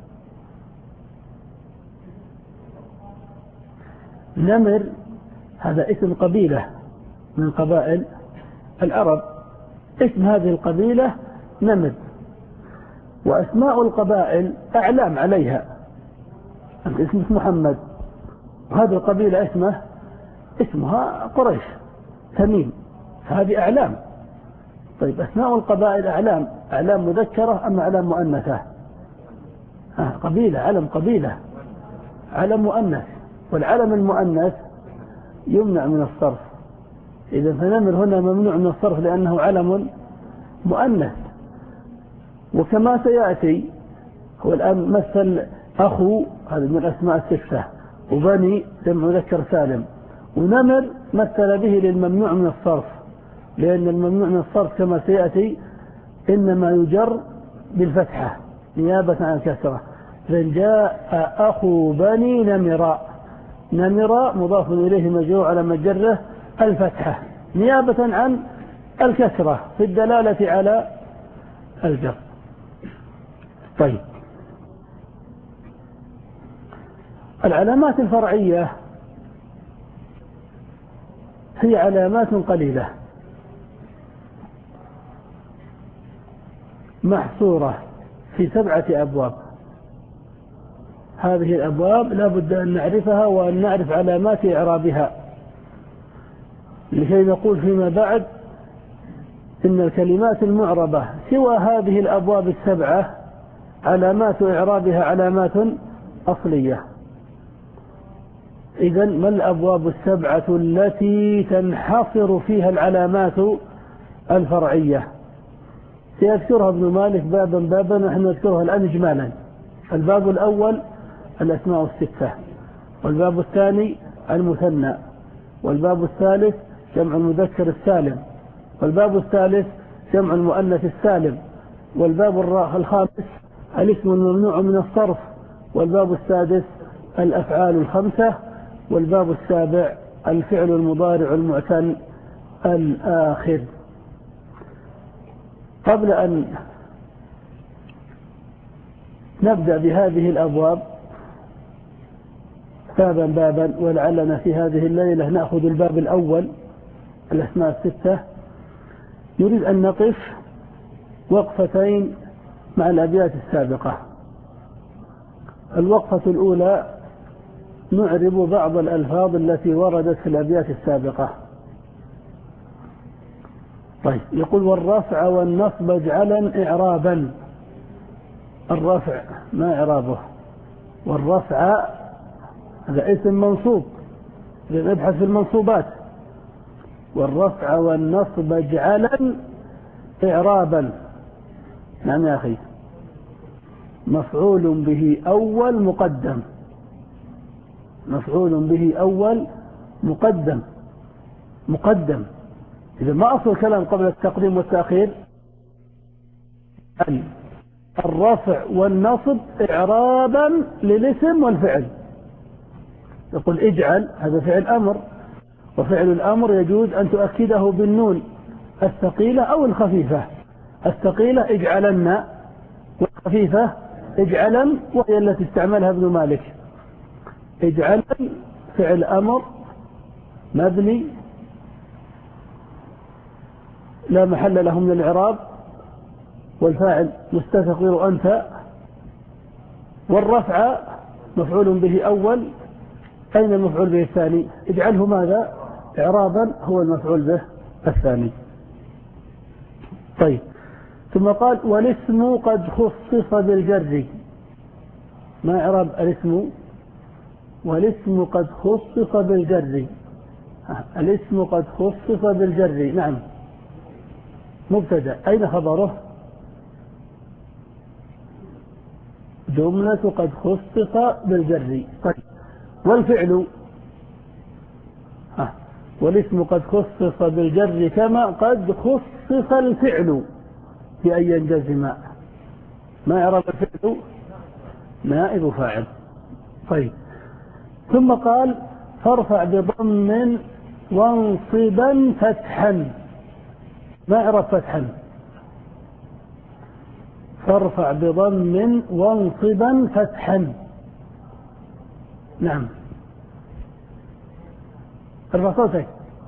Speaker 1: نمر هذا اسم قبيلة من قبائل العرب، اسم هذه القبيلة نمر، وأسماء القبائل أعلام عليها. اسم محمد، وهذه القبيلة اسمه اسمها قريش تميم، فهذه أعلام. طيب، أسماء القبائل أعلام، أعلام مذكرة أم أعلام مؤنثة؟ آه قبيلة، علم قبيلة، علم مؤنث، والعلم المؤنث يمنع من الصرف. إذا فنمر هنا ممنوع من الصرف لأنه علم مؤنث. وكما سيأتي، هو الآن مثل أخو، هذا من الأسماء الستة، وبني جمع مذكر سالم، ونمر مثل به للممنوع من الصرف، لأن الممنوع من الصرف كما سيأتي إنما يجر بالفتحة نيابة عن الكسرة. فإن جاء أخو بني نمراء، نمراء مضاف إليه مجرور على مجره الفتحة نيابة عن الكسرة في الدلالة على الجر. طيب، العلامات الفرعية هي علامات قليلة محصورة في سبعة أبواب. هذه الأبواب لا بد أن نعرفها وأن نعرف علامات إعرابها لكي نقول فيما بعد إن الكلمات المعربة سوى هذه الأبواب السبعة علامات إعرابها علامات أصلية. إذن ما الأبواب السبعة التي تنحصر فيها العلامات الفرعية؟ سيذكرها ابن مالك بابا بابا، نحن نذكرها الآن إجمالا. الباب الأول الأسماء الستة، والباب الثاني المثنى، والباب الثالث جمع المذكر السالم، والباب الثالث جمع المؤنث السالم، والباب الخامس الاسم الممنوع من الصرف، والباب السادس الأفعال الخمسة، والباب السابع الفعل المضارع المعتل الآخر. قبل أن نبدأ بهذه الأبواب بابا بابا، ولعلنا في هذه الليلة نأخذ الباب الأول الأسماء الستة، نريد أن نقف وقفتين مع الأبيات السابقة. الوقفة الأولى نعرب بعض الألفاظ التي وردت في الأبيات السابقة. طيب، يقول والرفع والنصب اجعلا إعرابا. الرفع ما إعرابه؟ والرفع هذا اسم منصوب، نبحث في المنصوبات. والرفع والنصب اجعلا إعرابا، نعم يا أخي، مفعول به أول مقدم، مفعول به أول مقدم مقدم. إذا ما أصل الكلام قبل التقديم والتأخير. الرفع والنصب إعرابا للاسم والفعل. يقول اجعل، هذا فعل أمر، وفعل الأمر يجوز أن تؤكده بالنون الثقيلة أو الخفيفة. الثقيلة اجعلن، والخفيفة اجعلن، وهي التي استعملها ابن مالك. اجعل فعل أمر مبني لا محل له من الإعراب، والفاعل مستتر أنت، والرفع مفعول به أول، أين المفعول به الثاني؟ اجعله ماذا؟ إعرابا، هو المفعول به الثاني. طيب، ثم قال والاسم قد خصص بالجر. ما إعراب الاسم؟ والاسم قد خصص بالجر. الاسم قد خصص بالجر، نعم، مبتدأ، أين خبره؟ جملة قد خصص بالجر. طيب، والفعل ها. والاسم قد خصص بالجر كما قد خصص الفعل بأن ينجزم. ما إعراب الفعل؟ نائب فاعل. طيب، ثم قال فارفع بضم وانصبا فتحا. ما إعراب فتحا؟ فارفع بضم وانصبا فتحا. نعم، ارفع صوتك.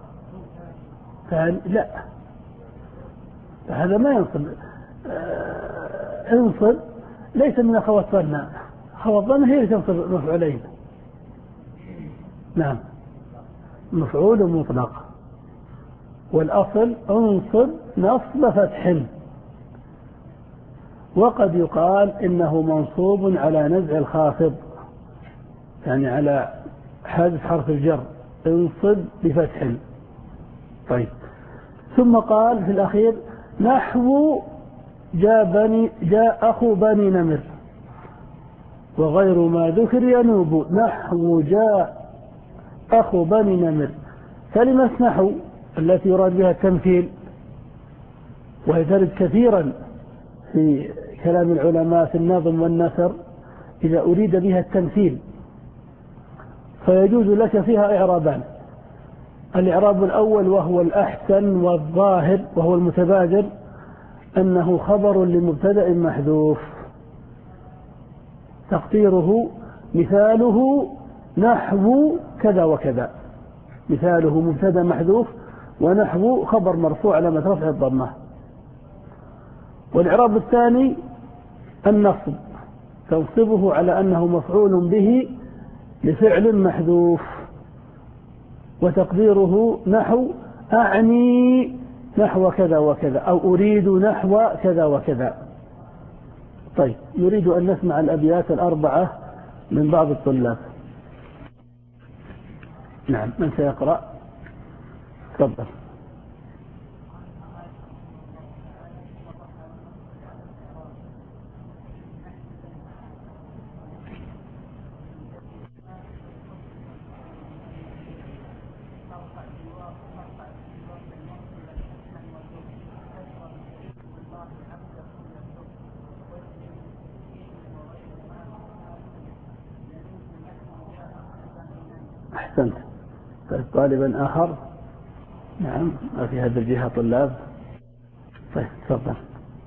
Speaker 1: لا، هذا ما ينصب. آه انصب ليس من أخوات ظن. أخوات ظن هي تنصب مفعولين. نعم، مفعول مطلق، والأصل انصب نصب فتح. وقد يقال إنه منصوب على نزع الخافض، يعني على حذف حرف الجر، انصب بفتح. طيب، ثم قال في الأخير نحو جاء, بني جاء أخو بني نمر وغير ما ذكر ينوب. نحو جاء أخو بني نمر. كلمة نحو التي يراد بها التمثيل، وهي ترد كثيرا في كلام العلماء في النظم والنثر إذا أريد بها التمثيل، فيجوز لك فيها إعرابان. الإعراب الأول وهو الأحسن والظاهر وهو المتبادر، أنه خبر لمبتدأ محذوف، تقديره مثاله نحو كذا وكذا. مثاله مبتدأ محذوف، ونحو خبر مرفوع على رفع الضمة. والإعراب الثاني النصب، تنصبه على أنه مفعول به لفعل محذوف، وتقديره نحو أعني نحو كذا وكذا، أو أريد نحو كذا وكذا. طيب، نريد أن نسمع الأبيات الأربعة من بعض الطلاب. نعم، من سيقرأ؟ تفضل. أحسنت. طيب، طالبا آخر؟ نعم، في هذه الجهة طلاب. طيب، تفضل.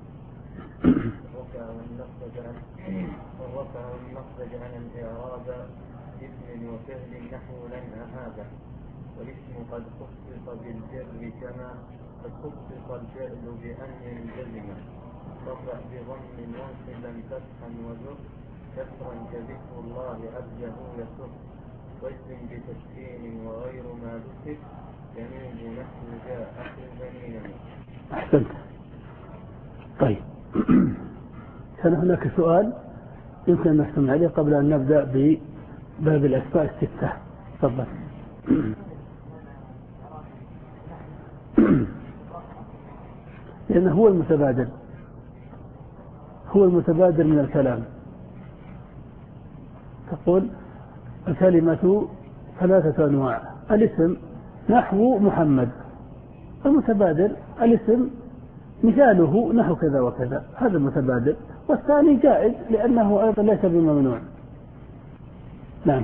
Speaker 2: والرفع والنصب عن الإعراب اسم وفعل نحو لن أهاب. والاسم قد خصص بالجر كما قد خصص الفعل بأن ينجزم. رفع بضم منصبا فتحا وجر كسرا كذكر الله عبده يسر. واسم بتسكين وغير ما ذكر ينوب نحو جاء أخو بني نمر.
Speaker 1: أحسنت. طيب، كان هناك سؤال يمكن أن نحكم عليه قبل أن نبدأ بباب الأسماء الستة. تفضل. لأنه هو المتبادل، هو المتبادل من الكلام. تقول الكلمة ثلاثة أنواع: الاسم نحو محمد، المتبادل الاسم مثاله نحو كذا وكذا، هذا المتبادل، والثاني جائز لأنه أيضا ليس بممنوع. نعم.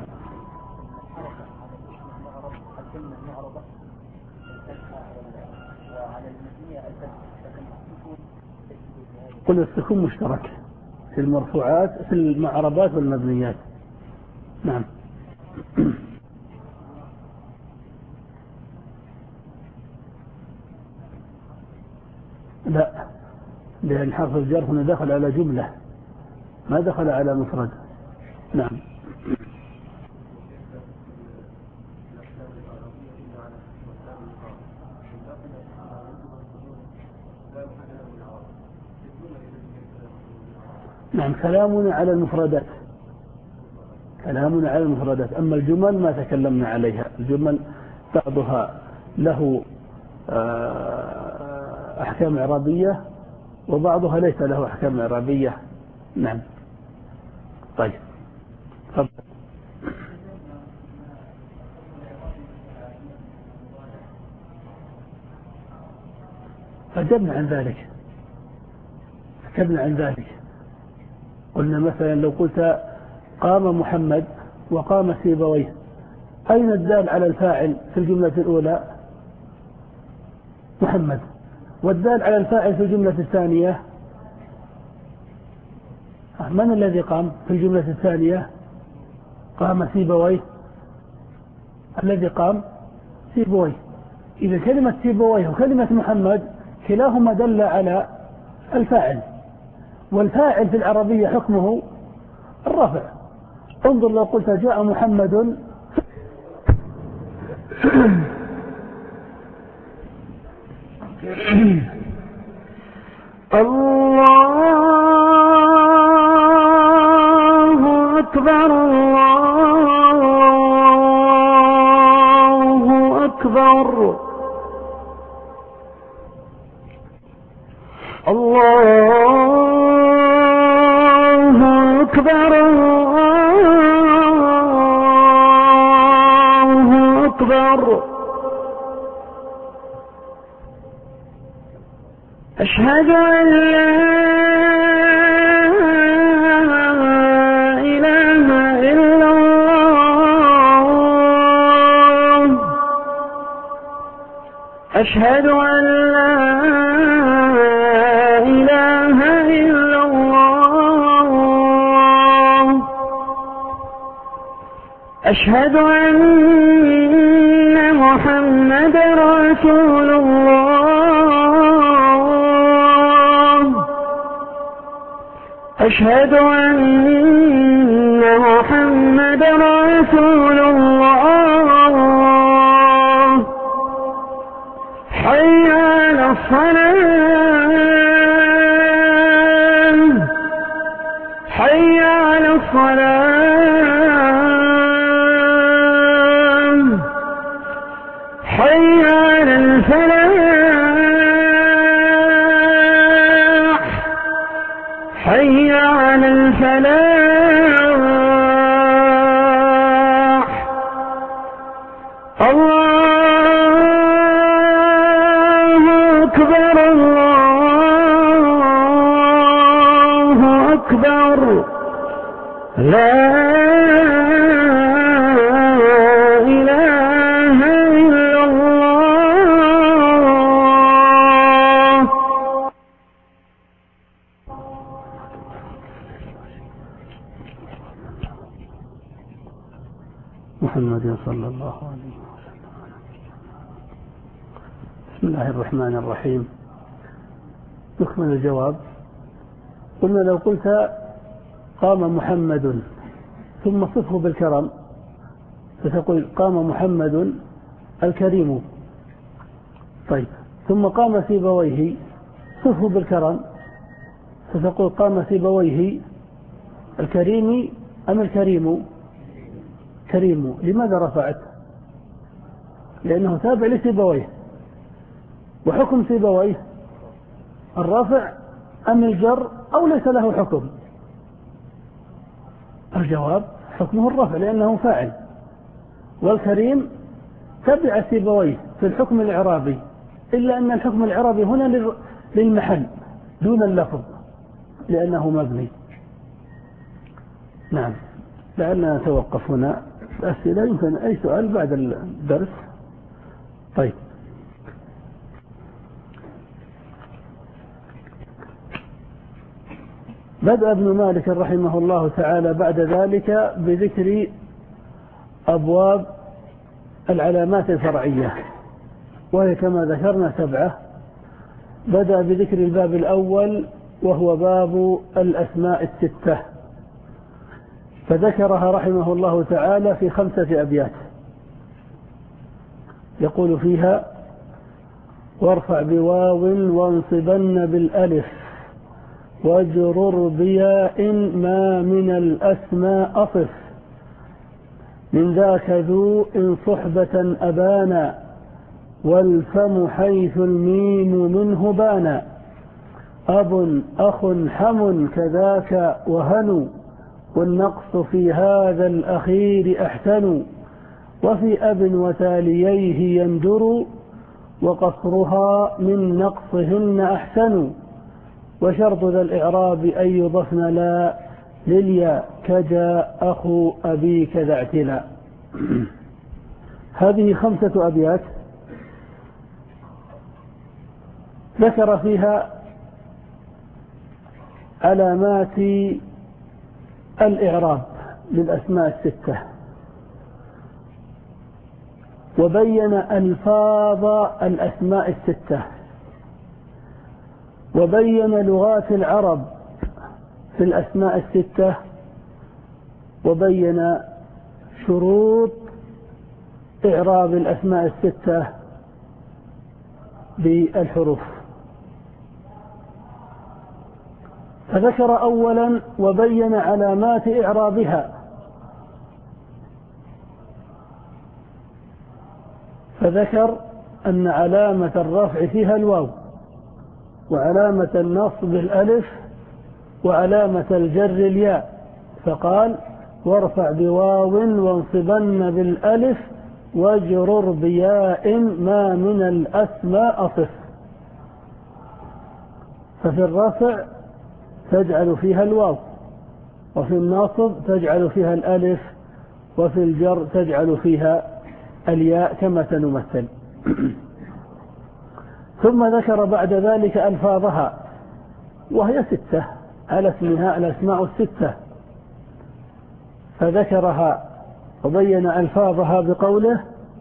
Speaker 1: قل السكون مشترك في المرفوعات في المعربات والمبنيات. نعم. لا، لأن حرف الجر هنا دخل على جملة ما دخل على مفرد. نعم. نعم، كلامنا على المفردات، كلامنا على المفردات. أما الجمل ما تكلمنا عليها. الجمل بعضها له أحكام إعرابية وبعضها ليس له أحكام إعرابية. نعم. طيب، تفضل. فجبنا عن ذلك فجبنا عن ذلك قلنا مثلا لو قلت قام محمد وقام سيبويه، أين الدال على الفاعل في الجملة الأولى؟ محمد. والدال على الفاعل في الجملة الثانية من الذي قام في الجملة الثانية؟ قام سيبويه. الذي قام سيبويه. إذا كلمة سيبويه وكلمة محمد كلاهما دل على الفاعل، والفاعل في العربية حكمه الرفع. انظر لو قلت جاء محمد الله أكبر الله أكبر الله أكبر الله أكبر أشهد أن لا إله إلا الله أشهد أن لا إله إلا الله أشهد أن محمد رسول الله أشهد أن محمد رسول الله حي على الصلاة حي على الصلاة حي على الفلاح حي على الفلاح الله أكبر الله أكبر لا إله إلا الله. محمد صلى الله عليه وسلم. بسم الله الرحمن الرحيم. نكمل الجواب. قلنا لو قلت قام محمد ثم صفه بالكرم فتقول قام محمد الكريم. طيب، ثم قام سيبويه صفه بالكرم فتقول قام سيبويه الكريم أم الكريم؟ كريم. لماذا رفعت؟ لأنه تابع لسيبويه، وحكم سيبويه الرفع أم الجر أو ليس له حكم؟ الجواب حكمه الرفع لأنه فاعل، والكريم تبع سيبويه في الحكم الإعرابي، إلا أن الحكم الإعرابي هنا للمحل دون اللفظ لأنه مبني. نعم. لعلنا نتوقف هنا. الأسئلة يمكن أي سؤال بعد الدرس. طيب، بدأ ابن مالك رحمه الله تعالى بعد ذلك بذكر أبواب العلامات الفرعية، وهي كما ذكرنا سبعة. بدأ بذكر الباب الأول وهو باب الأسماء الستة، فذكرها رحمه الله تعالى في خمسة أبيات، يقول فيها: وارفع بواو وانصبن بالألف واجرر بياء ما من الأسماء أصف، من ذاك ذو إن صحبة أبانا والفم حيث الميم منه بانا، أب أخ حم كذاك وهن والنقص في هذا الأخير أحسن، وفي أب وتاليه يندر وقصرها من نقصهن أحسن، وشرط ذا الإعراب أن يضفن لا للياء كجاء أخو أبيك ذا اعتلاء. هذه خمسة أبيات ذكر فيها علامات الإعراب للأسماء الستة، وبين ألفاظ الأسماء الستة، وبين لغات العرب في الأسماء الستة، وبين شروط إعراب الأسماء الستة بالحروف. فذكر أولا وبين علامات إعرابها، فذكر أن علامة الرفع فيها الواو، وعلامة النصب الألف، وعلامة الجر الياء، فقال: وارفع بواو وانصبن بالألف واجرر بياء ما من الأسماء أصف. ففي الرفع تجعل فيها الواو، وفي النصب تجعل فيها الألف، وفي الجر تجعل فيها الياء كما سنمثل. ثم ذكر بعد ذلك ألفاظها، وهي ستة على اسمها الأسماء الستة، فذكرها وبين ألفاظها بقوله: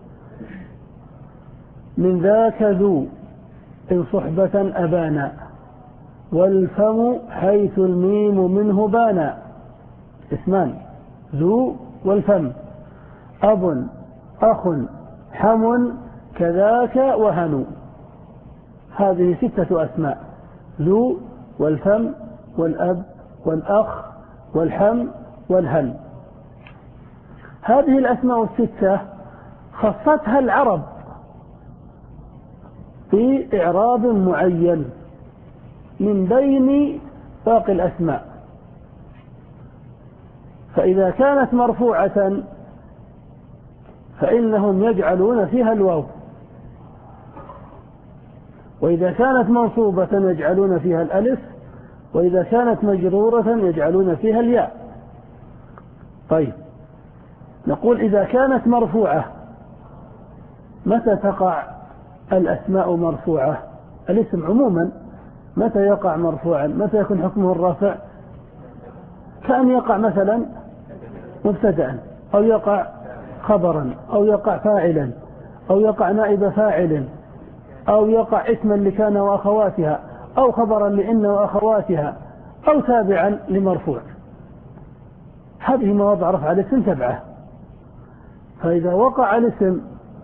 Speaker 1: من ذاك ذو إن صحبة أبانا والفم حيث الميم منه بانا. اسمان: ذو والفم. أب أخ حم كذاك وهن. هذه ستة أسماء: ذو والفم والأب والأخ والحم والهن. هذه الأسماء الستة خصتها العرب في إعراب معين من بين باقي الأسماء، فإذا كانت مرفوعة فإنهم يجعلون فيها الواو، وإذا كانت منصوبة يجعلون فيها الألف، وإذا كانت مجرورة يجعلون فيها الياء. طيب، نقول إذا كانت مرفوعة متى تقع الأسماء مرفوعة؟ الاسم عموما متى يقع مرفوعا؟ متى يكون حكمه الرفع؟ كأن يقع مثلا مبتدأ، أو يقع خبرا، أو يقع فاعلا، أو يقع نائب فاعل، أو يقع اسما لكان وأخواتها، أو خبرا لإن وأخواتها، أو تابعا لمرفوع. هذه مواضع رفع الاسم سبعة. فإذا وقع الاسم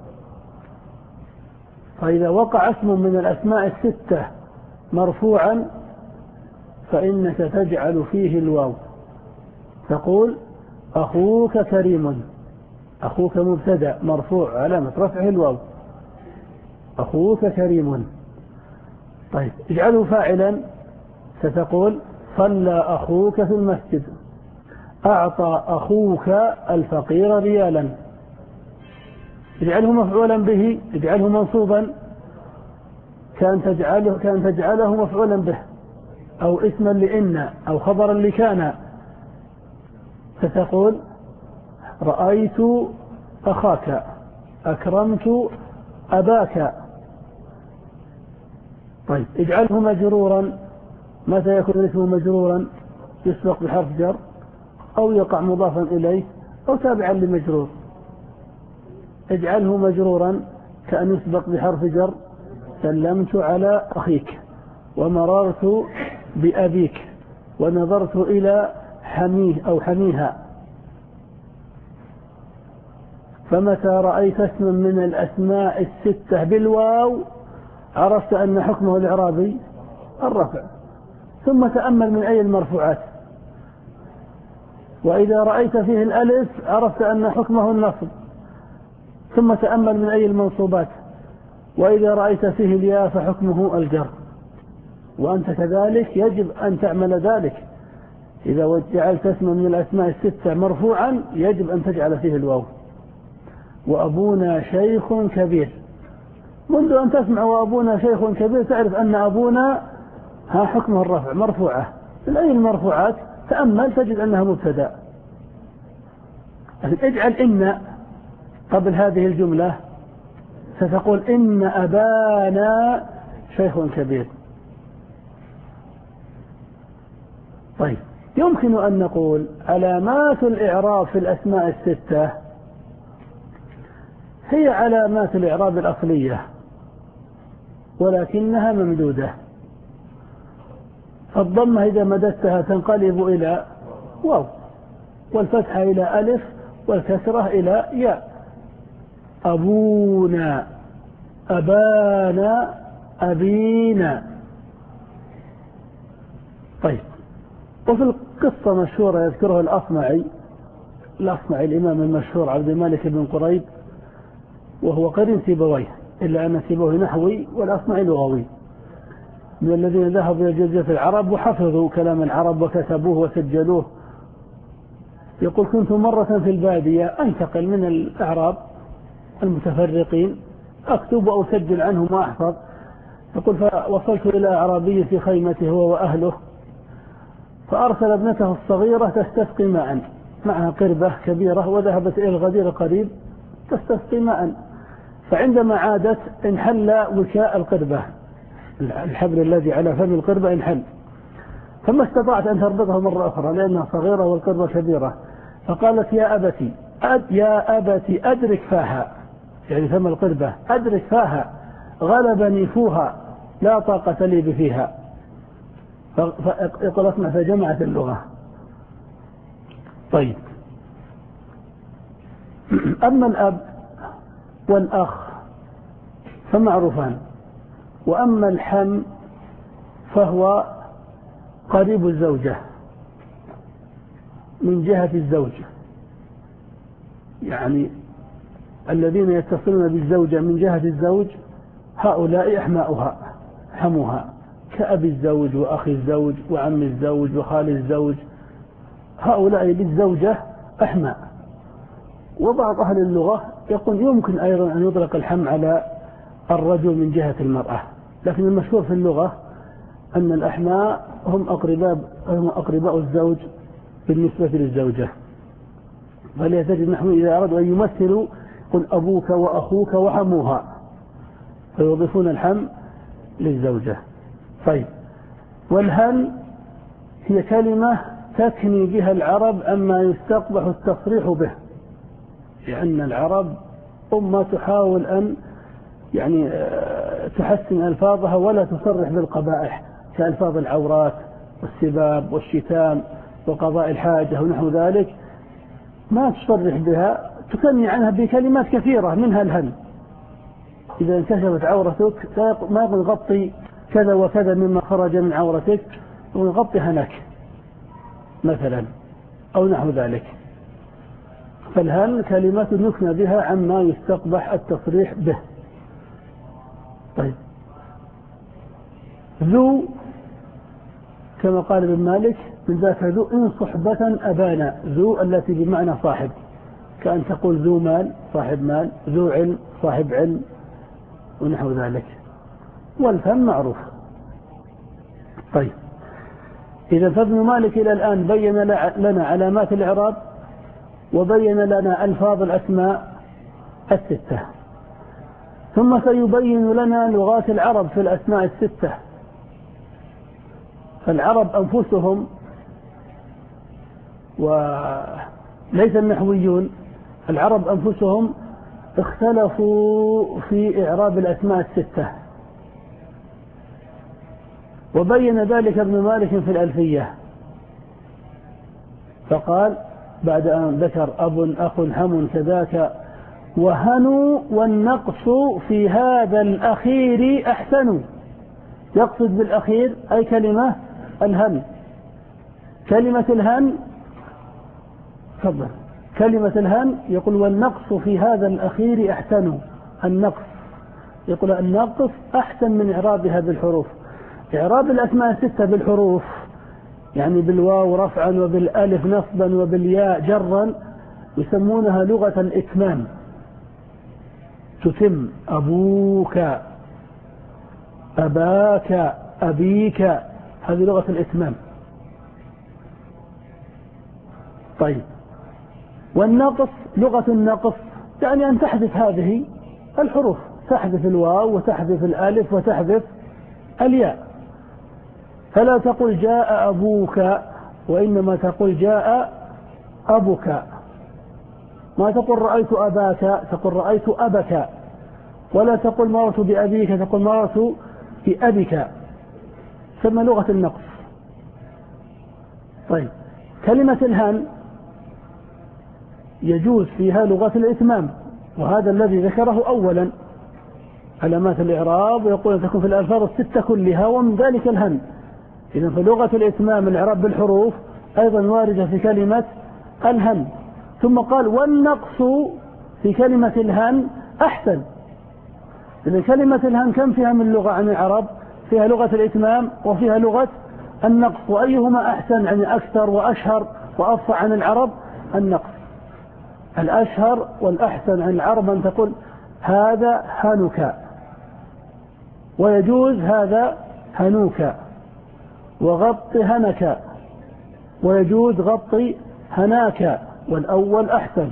Speaker 1: فإذا وقع اسم من الأسماء الستة مرفوعا فإنك تجعل فيه الواو، تقول: أخوك كريم. أخوك مبتدأ مرفوع علامة رفعه الواو، أخوك كريم. طيب، اجعله فاعلا، ستقول: صلى أخوك في المسجد، أعطى أخوك الفقير ريالا. اجعله مفعولا به، اجعله منصوبا، كان تجعله, كان تجعله مفعولا به، أو اسما لإن، أو خبرا لكان، فتقول: رأيت أخاك، أكرمت أباك. طيب، اجعله مجرورا. متى يكون اسمه مجرورا؟ يسبق بحرف جر، أو يقع مضافا إليه، أو تابعا لمجرور. اجعله مجرورا كأن يسبق بحرف جر، سلمت على أخيك، ومررت بأبيك، ونظرت إلى حميه أو حميها. فمتى رأيت اسما من الأسماء الستة بالواو عرفت أن حكمه الإعرابي الرفع، ثم تأمل من أي المرفوعات. وإذا رأيت فيه الألف عرفت أن حكمه النصب، ثم تأمل من أي المنصوبات. وإذا رأيت فيه الياء فحكمه الجر. وأنت كذلك يجب أن تعمل ذلك. إذا جعلت اسما من الأسماء الستة مرفوعا يجب أن تجعل فيه الواو. وأبونا شيخ كبير، منذ أن تسمع وأبونا شيخ كبير تعرف أن أبونا ها حكمه الرفع مرفوعة. من أي المرفوعات تأمل تجد أنها مبتدأ. اجعل إن قبل هذه الجملة، ستقول إن أبانا شيخ كبير. طيب، يمكن أن نقول علامات الإعراب في الأسماء الستة هي علامات الإعراب الأصلية ولكنها ممدودة. فالضمة إذا مددتها تنقلب إلى واو، والفتحة إلى ألف، والكسرة إلى ياء. أبونا، أبانا، أبينا. طيب، وفي القصة مشهورة يذكرها الأصمعي الأصمعي الإمام المشهور عبد الملك بن قريب، وهو قرين سيبويه، إلا أن سيبويه نحوي والأصمعي لغوي، من الذين ذهبوا إلى جزيرة العرب وحفظوا كلام العرب وكتبوه وسجلوه. يقول: كنت مرة في البادية أنتقل من الأعراب المتفرقين أكتب وأسجل عنهم وأحفظ. يقول: فوصلت إلى أعرابي في خيمته هو وأهله، فأرسل ابنته الصغيرة تستسقي ماء، معها قربة كبيرة، وذهبت إلى الغدير القريب تستسقي ماء. فعندما عادت انحل وكاء القربة، الحبل الذي على فم القربة انحل، فما استطاعت أن تربطه مرة أخرى لأنها صغيرة والقربة كبيرة. فقالت: يا أبتي أد يا أبتي أدرك فاها، يعني فم القربة، أدرك فاها، غلبني فوها، لا طاقة لي بفيها. فيقول اسمع، فجمعت اللغة. طيب، أما الأب والأخ فمعروفان، وأما الحم فهو قريب الزوجة من جهة الزوج، يعني الذين يتصلون بالزوجة من جهة الزوج هؤلاء أحماؤها حموها، كأبي الزوج وأخي الزوج وعم الزوج وخال الزوج، هؤلاء للزوجة أحماء. وبعض أهل اللغة يقول يمكن أيضا أن يطلق الحم على الرجل من جهة المرأة، لكن المشهور في اللغة أن الأحماء هم أقرباء هم أقرباء الزوج بالنسبة للزوجة. فليتجد نحن إذا أرادوا أن يمثلوا قل أبوك وأخوك وحموها، فيضيفون الحم للزوجة. طيب، والهل هي كلمة تكني بها العرب عما يستقبح التصريح به، لأن العرب أمة تحاول أن يعني تحسن ألفاظها ولا تصرح بالقبائح، كألفاظ العورات والسباب والشتام وقضاء الحاجة ونحو ذلك، ما تصرح بها، تكني عنها بكلمات كثيرة منها الهل. إذا انكشفت عورتك ما يقول غطي كذا وكذا مما خرج من عورتك، وغطي هناك مثلا أو نحو ذلك. فالهل كلمات يكنى بها عما يستقبح التصريح به. طيب، ذو كما قال ابن مالك من ذاك ذو إن صحبة أبانا، ذو التي بمعنى صاحب، كأن تقول ذو مال صاحب مال، ذو علم صاحب علم ونحو ذلك. والفم معروف. طيب، إذا فابن مالك إلى الآن بين لنا علامات الإعراب وبين لنا ألفاظ الأسماء الستة، ثم سيبين لنا لغات العرب في الأسماء الستة. فالعرب أنفسهم وليس النحويون، العرب أنفسهم اختلفوا في إعراب الأسماء الستة، وبين ذلك ابن مالك في الألفية، فقال بعد أن ذكر أب أخ حم كذاك وهنوا والنقص في هذا الأخير أحسن. يقصد بالأخير أي كلمة الهن. كلمة الهن تفضل. كلمة الهن يقول والنقص في هذا الأخير أحسن. النقص يقول النقص أحسن من إعرابها بالحروف. إعراب الأسماء الستة بالحروف يعني بالواو رفعا وبالألف نصبا وبالياء جرا يسمونها لغة الإتمام. تتم أبوك أباك أبيك، هذه لغة الإتمام. طيب، والنقص لغة النقص يعني أن تحذف هذه الحروف، تحذف الواو وتحذف الألف وتحذف الياء، فلا تقول جاء أبوك وإنما تقول جاء أبوك. ما تقول رأيت أباك، تقول رأيت أبك، ولا تقول مررت بأبيك، تقول مررت بأبك. ثم لغة النقص. طيب، كلمة الهن يجوز فيها لغة الإتمام، وهذا الذي ذكره أولا علامات الإعراب، ويقول أن تكون في الألفاظ الستة كلها ومن ذلك الهن. إذن فلغة الإتمام الإعراب بالحروف أيضا واردة في كلمة الهن. ثم قال والنقص في كلمة الهن أحسن. إذن كلمة الهن كم فيها من لغة عن العرب؟ فيها لغة الإتمام وفيها لغة النقص، وأيهما أحسن يعني أكثر وأشهر وأفصح عن العرب؟ النقص. الأشهر والأحسن عن العرب أن تقول هذا هنك، ويجوز هذا هنوك، وغط هنك، ويجوز غطي هناك، والأول أحسن،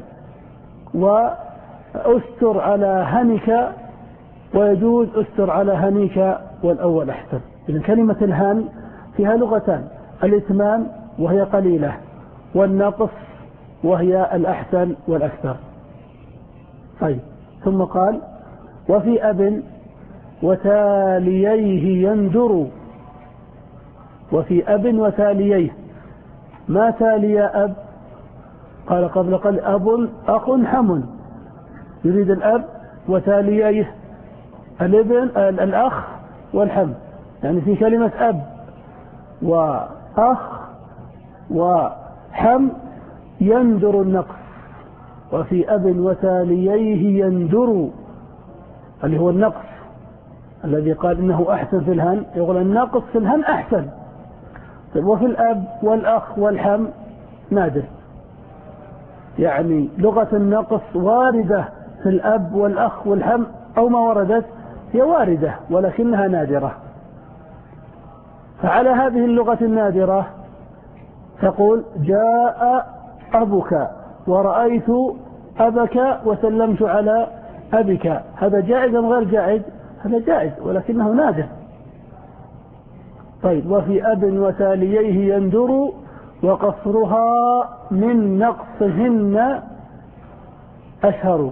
Speaker 1: وأستر على هنك، ويجوز أستر على هنيك، والأول أحسن. إذن كلمة الهن فيها لغتان، الإتمام وهي قليلة، والنقص وهي الأحسن والأكثر. طيب، ثم قال وفي أب وتاليه يندر. وفي أب وتاليه، ما تالي أب؟ قال قبل قال أب أخ حم، يريد الأب وتاليه الابن الأخ والحم، يعني في كلمة أب وأخ وحم يندر النقص. وفي أب وتاليه يندر اللي هو النقص الذي قال إنه أحسن في الهن، يقول النقص في الهن أحسن. وفي الأب والأخ والحم نادر، يعني لغة النقص واردة في الأب والأخ والحم، أو ما وردت هي واردة ولكنها نادرة. فعلى هذه اللغة النادرة تقول جاء أبوك ورأيت أبك وسلمت على أبك. هذا جائز أم غير جائز؟ هذا جائز ولكنه نادر. طيب، وفي أب وتاليه يندر وقصرها من نقصهن أشهر.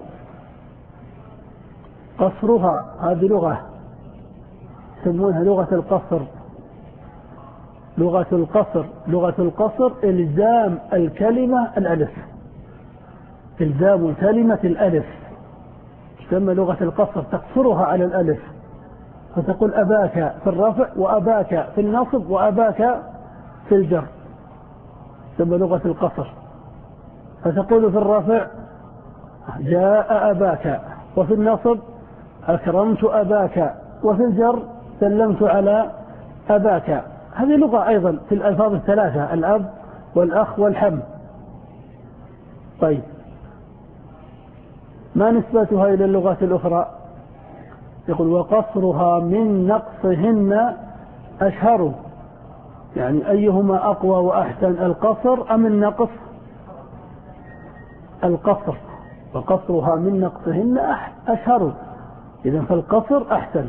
Speaker 1: قصرها هذه لغة يسمونها لغة القصر. لغة القصر لغة القصر إلزام الكلمة الألف، إلزام كلمة الألف تسمى لغة القصر، تقصرها على الألف، فتقول أباك في الرفع وأباك في النصب وأباك في الجر، تسمى لغة القصر. فتقول في الرفع جاء أباك، وفي النصب أكرمت أباك، وفي الجر سلمت على أباك. هذه لغة أيضا في الألفاظ الثلاثة، الأب والأخ والحم. طيب، ما نسبتها إلى اللغات الأخرى؟ يقول وقصرها من نقصهن أشهر، يعني أيهما أقوى وأحسن، القصر أم النقص؟ القصر. وقصرها من نقصهن أشهر، إذن فالقصر أحسن.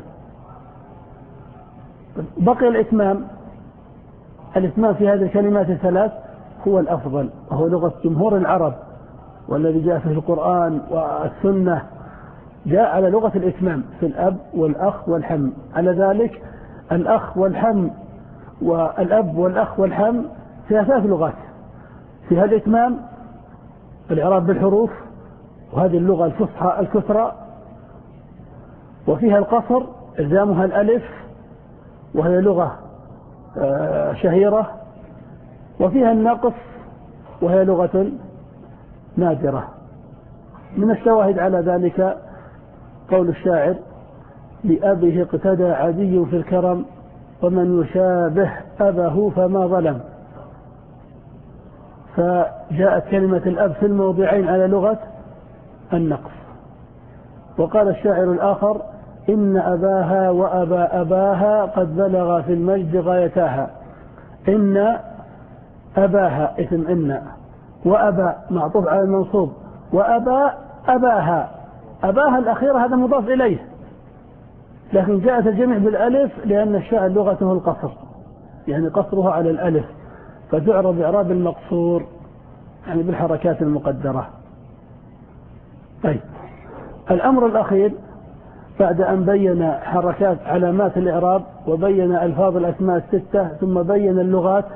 Speaker 1: بقي الإتمام. الإتمام في هذه الكلمات الثلاث هو الأفضل، وهو لغة جمهور العرب، والذي جاء في القرآن والسنة جاء على لغة الإتمام في الأب والأخ والحم. على ذلك الأخ والحم والأب والأخ والحم فيها ثلاث لغات، فيها الإتمام الإعراب بالحروف وهذه اللغة الفصحى الكثرى، وفيها القصر إلزامها الألف وهي لغة شهيرة، وفيها النقص وهي لغة نادرة. من الشواهد على ذلك قول الشاعر: لأبيه اقتدى عدي في الكرم ومن يشابه أبه فما ظلم. فجاءت كلمة الأب في الموضعين على لغة النقص. وقال الشاعر الآخر: إن أباها وأبا أباها قد بلغ في المجد غايتاها. إن أباها اسم إن، وأبا معطوف على المنصوب، وأبا أباها. أباها الأخيرة هذا مضاف إليه، لكن جاءت الجميع بالألف لأن الشاعر لغته القصر، يعني قصرها على الألف، فتعرب إعراب المقصور يعني بالحركات المقدرة. طيب، الأمر الأخير بعد أن بين حركات علامات الإعراب وبين ألفاظ الأسماء الستة ثم بين اللغات،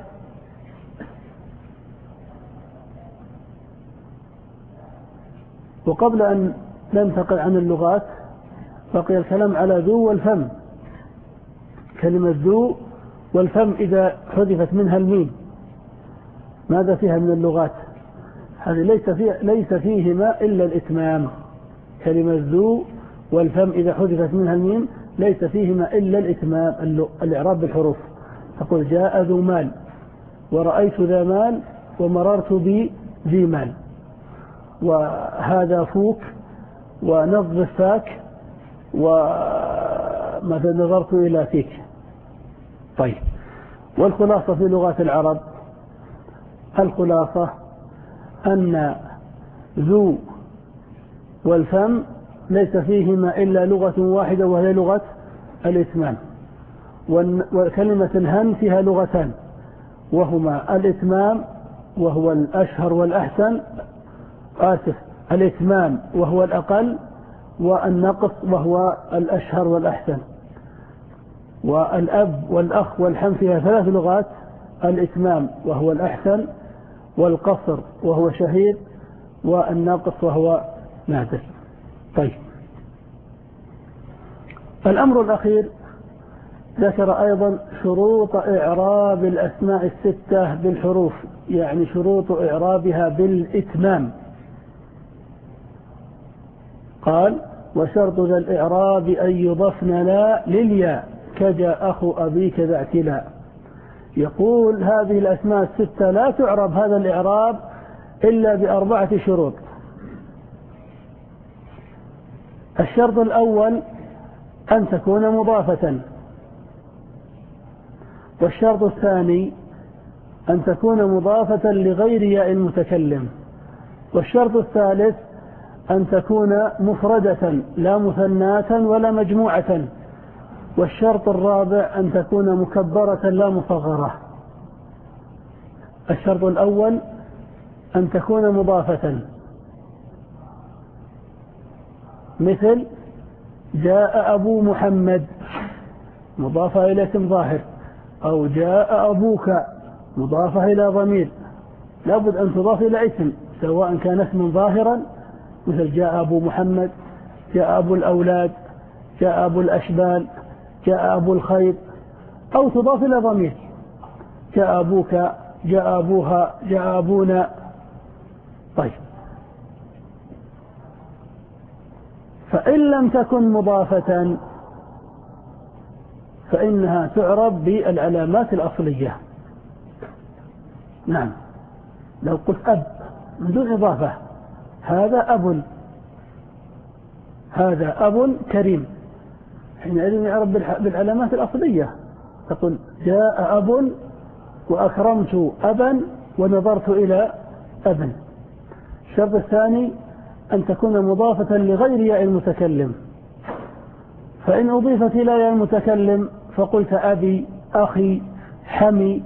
Speaker 1: وقبل أن ننتقل عن اللغات بقي الكلام على ذو والفم. كلمة ذو والفم إذا حذفت منها الميم ماذا فيها من اللغات؟ هذه ليس فيه ليس فيهما إلا الإتمام. كلمة ذو والفم إذا حذفت منها الميم ليس فيهما إلا الإتمام، الإعراب بالحروف. تقول: جاء ذو مال، ورأيت ذا مال، ومررت بذي مال، وهذا فوك، ونظف فاك، ومثلا نظرت إلى فيك. طيب، والخلاصة في لغات العرب، الخلاصة أن ذو والفم ليس فيهما إلا لغة واحدة وهي لغة الإتمام. وكلمة الهن فيها لغتان، وهما الإتمام وهو الأشهر والأحسن، آسف الإتمام وهو الأقل، والنقص وهو الأشهر والأحسن. والأب والأخ والحم فيها ثلاث لغات: الإتمام وهو الأحسن، والقصر وهو شهير، والناقص وهو نادر. طيب، الأمر الأخير ذكر أيضا شروط إعراب الأسماء الستة بالحروف، يعني شروط إعرابها بالإتمام. قال: وشرط ذا الإعراب أن يضفن لا للياء كجاء أخو أبيك ذا اعتلاء. يقول هذه الأسماء الستة لا تعرب هذا الإعراب إلا بأربعة شروط. الشرط الأول أن تكون مضافة، والشرط الثاني أن تكون مضافة لغير ياء المتكلم، والشرط الثالث أن تكون مفردة لا مثناة ولا مجموعة، والشرط الرابع أن تكون مكبرة لا مصغرة. الشرط الأول أن تكون مضافة، مثل جاء أبو محمد مضافة إلى اسم ظاهر، أو جاء أبوك مضافة إلى ضمير، لابد أن تضاف إلى اسم سواء كان اسما ظاهرا مثل جاء أبو محمد، جاء أبو الأولاد، جاء أبو الأشبال، جاء أبو الخير، أو تضاف إلى ضمير جاء أبوك، جاء أبوها، جاء أبونا. طيب، فإن لم تكن مضافة فإنها تعرب بالعلامات الأصلية. نعم، لو قلت أب من دون إضافة: هذا أب، هذا أب كريم، حينئذ يعرب بالعلامات الأصلية. تقول جاء أب وأكرمت أبا ونظرت إلى أب. الشرط الثاني أن تكون مضافة لغير ياء المتكلم، فإن أضيفت إلى ياء المتكلم فقلت أبي، أخي، حمي،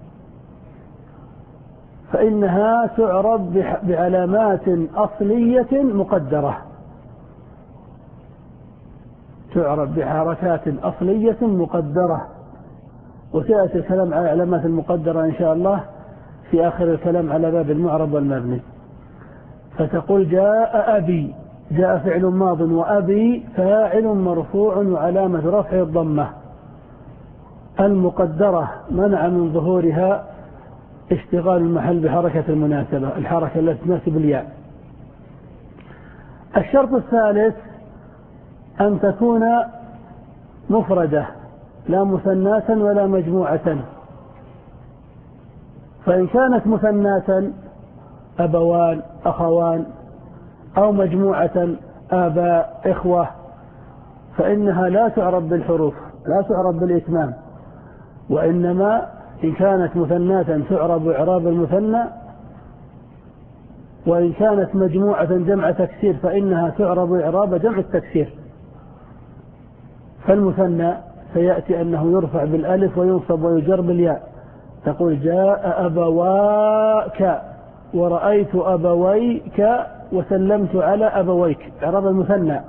Speaker 1: فإنها تعرب بعلامات أصلية مقدرة. تعرب بحركات أصلية مقدرة، وسيأتي الكلام على العلامات المقدرة إن شاء الله في آخر الكلام على باب المعرب والمبني. فتقول جاء أبي، جاء فعل ماض وأبي فاعل مرفوع وعلامة رفع الضمة المقدرة منع من ظهورها اشتغال المحل بحركة المناسبة، الحركة التي تناسب الياء. الشرط الثالث أن تكون مفردة لا مثناة ولا مجموعة، فإن كانت مثناة أبوان أخوان أو مجموعة آباء إخوة فإنها لا تعرب بالحروف، لا تعرب بالإتمام، وإنما إن كانت مثناة تعرب إعراب المثنى، وإن كانت مجموعة جمع تكسير فإنها تعرب إعراب جمع التكسير. فالمثنى سيأتي أنه يرفع بالألف وينصب ويجر بالياء، تقول جاء أبواك ورأيت أبويك وسلمت على أبويك، إعراب المثنى.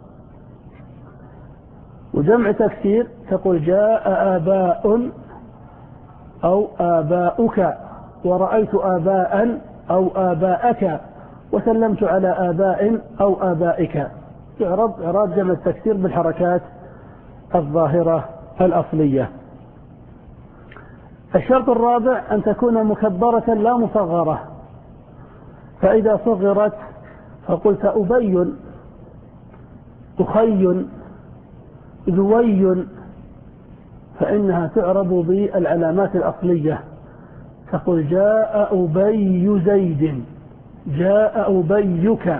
Speaker 1: وجمع تكسير تقول جاء آباء أو آباؤك ورأيت آباء أو آباءك وسلمت على آباء أو آبائك، تعرب إعراب جمع التكسير بالحركات الظاهرة الأصلية. الشرط الرابع أن تكون مكبرة لا مصغرة، فإذا صغرت فقلت أبي أخي ذوي فإنها تعرب بالعلامات الأصلية، تقول جاء أبي زيد، جاء أبيك،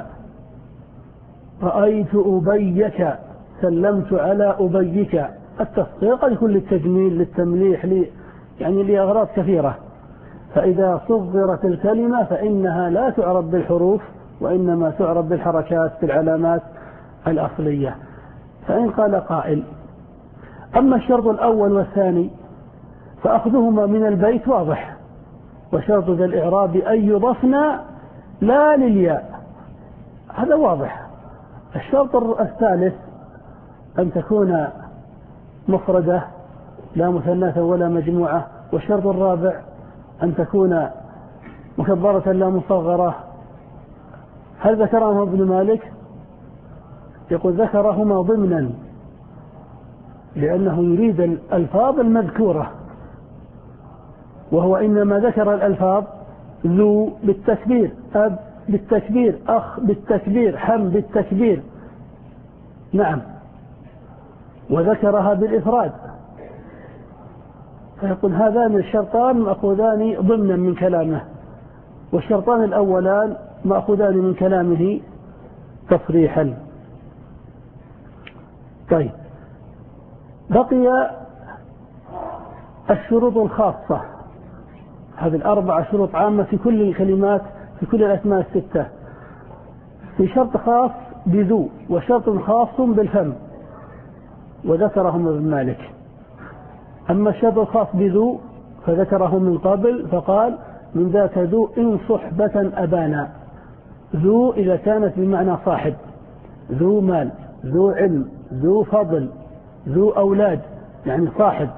Speaker 1: رأيت أبيك، سلمت على أبيك. التصغير قد يكون للتجميل للتمليح لي يعني لأغراض كثيرة. فإذا صغرت الكلمة فإنها لا تعرب بالحروف وإنما تعرب بالحركات بالعلامات الأصلية. فإن قال قائل أما الشرط الأول والثاني فأخذهما من البيت واضح، وشرط ذا الإعراب أن يضفنا لا للياء، هذا واضح. الشرط الثالث أن تكون مفردة لا مثناة ولا مجموعة، والشرط الرابع أن تكون مكبرة لا مصغرة. هل ذكرهما ابن مالك؟ يقول ذكرهما ضمنا لأنه يريد الألفاظ المذكورة، وهو إنما ذكر الألفاظ ذو بالتكبير، أب بالتكبير، أخ بالتكبير، حم بالتكبير، نعم، وذكرها بالإفراد. فيقول هذان الشرطان مأخوذان ضمنا من كلامه، والشرطان الأولان مأخوذان من كلامه تصريحا. طيب، بقي الشروط الخاصة، هذه الأربع شروط عامة في كل الكلمات في كل الأسماء الستة. في شرط خاص بذو وشرط خاص بالفم وذكرهم ابن مالك. أما الشرط الخاص بذو فذكره من قبل فقال من ذاك ذو إن صحبة أبانا، ذو إذا كانت بمعنى صاحب، ذو مال، ذو علم، ذو فضل، ذو أولاد، يعني صاحب.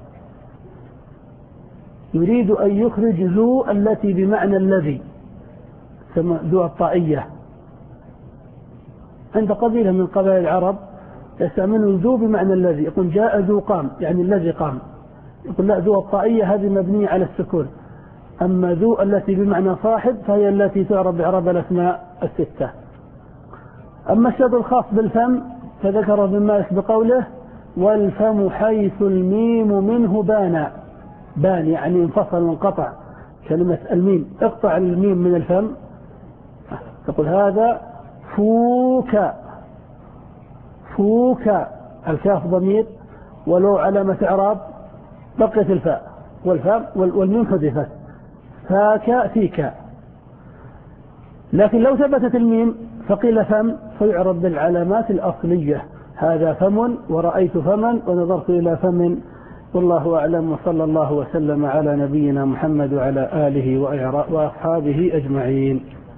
Speaker 1: يريد أن يخرج ذو التي بمعنى الذي، ذو الطائية. عند قبيلة من قبائل العرب يستعملون ذو بمعنى الذي، يقول جاء ذو قام يعني الذي قام، يقول لا ذو الطائية هذه مبنية على السكون. أما ذو التي بمعنى صاحب فهي التي تعرب بإعراب الأسماء الستة. أما الشرط الخاص بالفم فذكر ابن مالك بقوله والفم حيث الميم منه بانا، بان يعني انفصل وانقطع، كلمة الميم اقطع الميم من الفم، تقول هذا فوك، فوك الكاف ضمير ولو علامة إعراب بقيت الفاء والفم والميم حذفت، فاك فيك. لكن لو ثبتت الميم فقيل فم فيعرب بالعلامات الأصلية، هذا فم ورأيت فما ونظرت إلى فم. والله أعلم، وصلى الله وسلم على نبينا محمد وعلى آله وأصحابه أجمعين.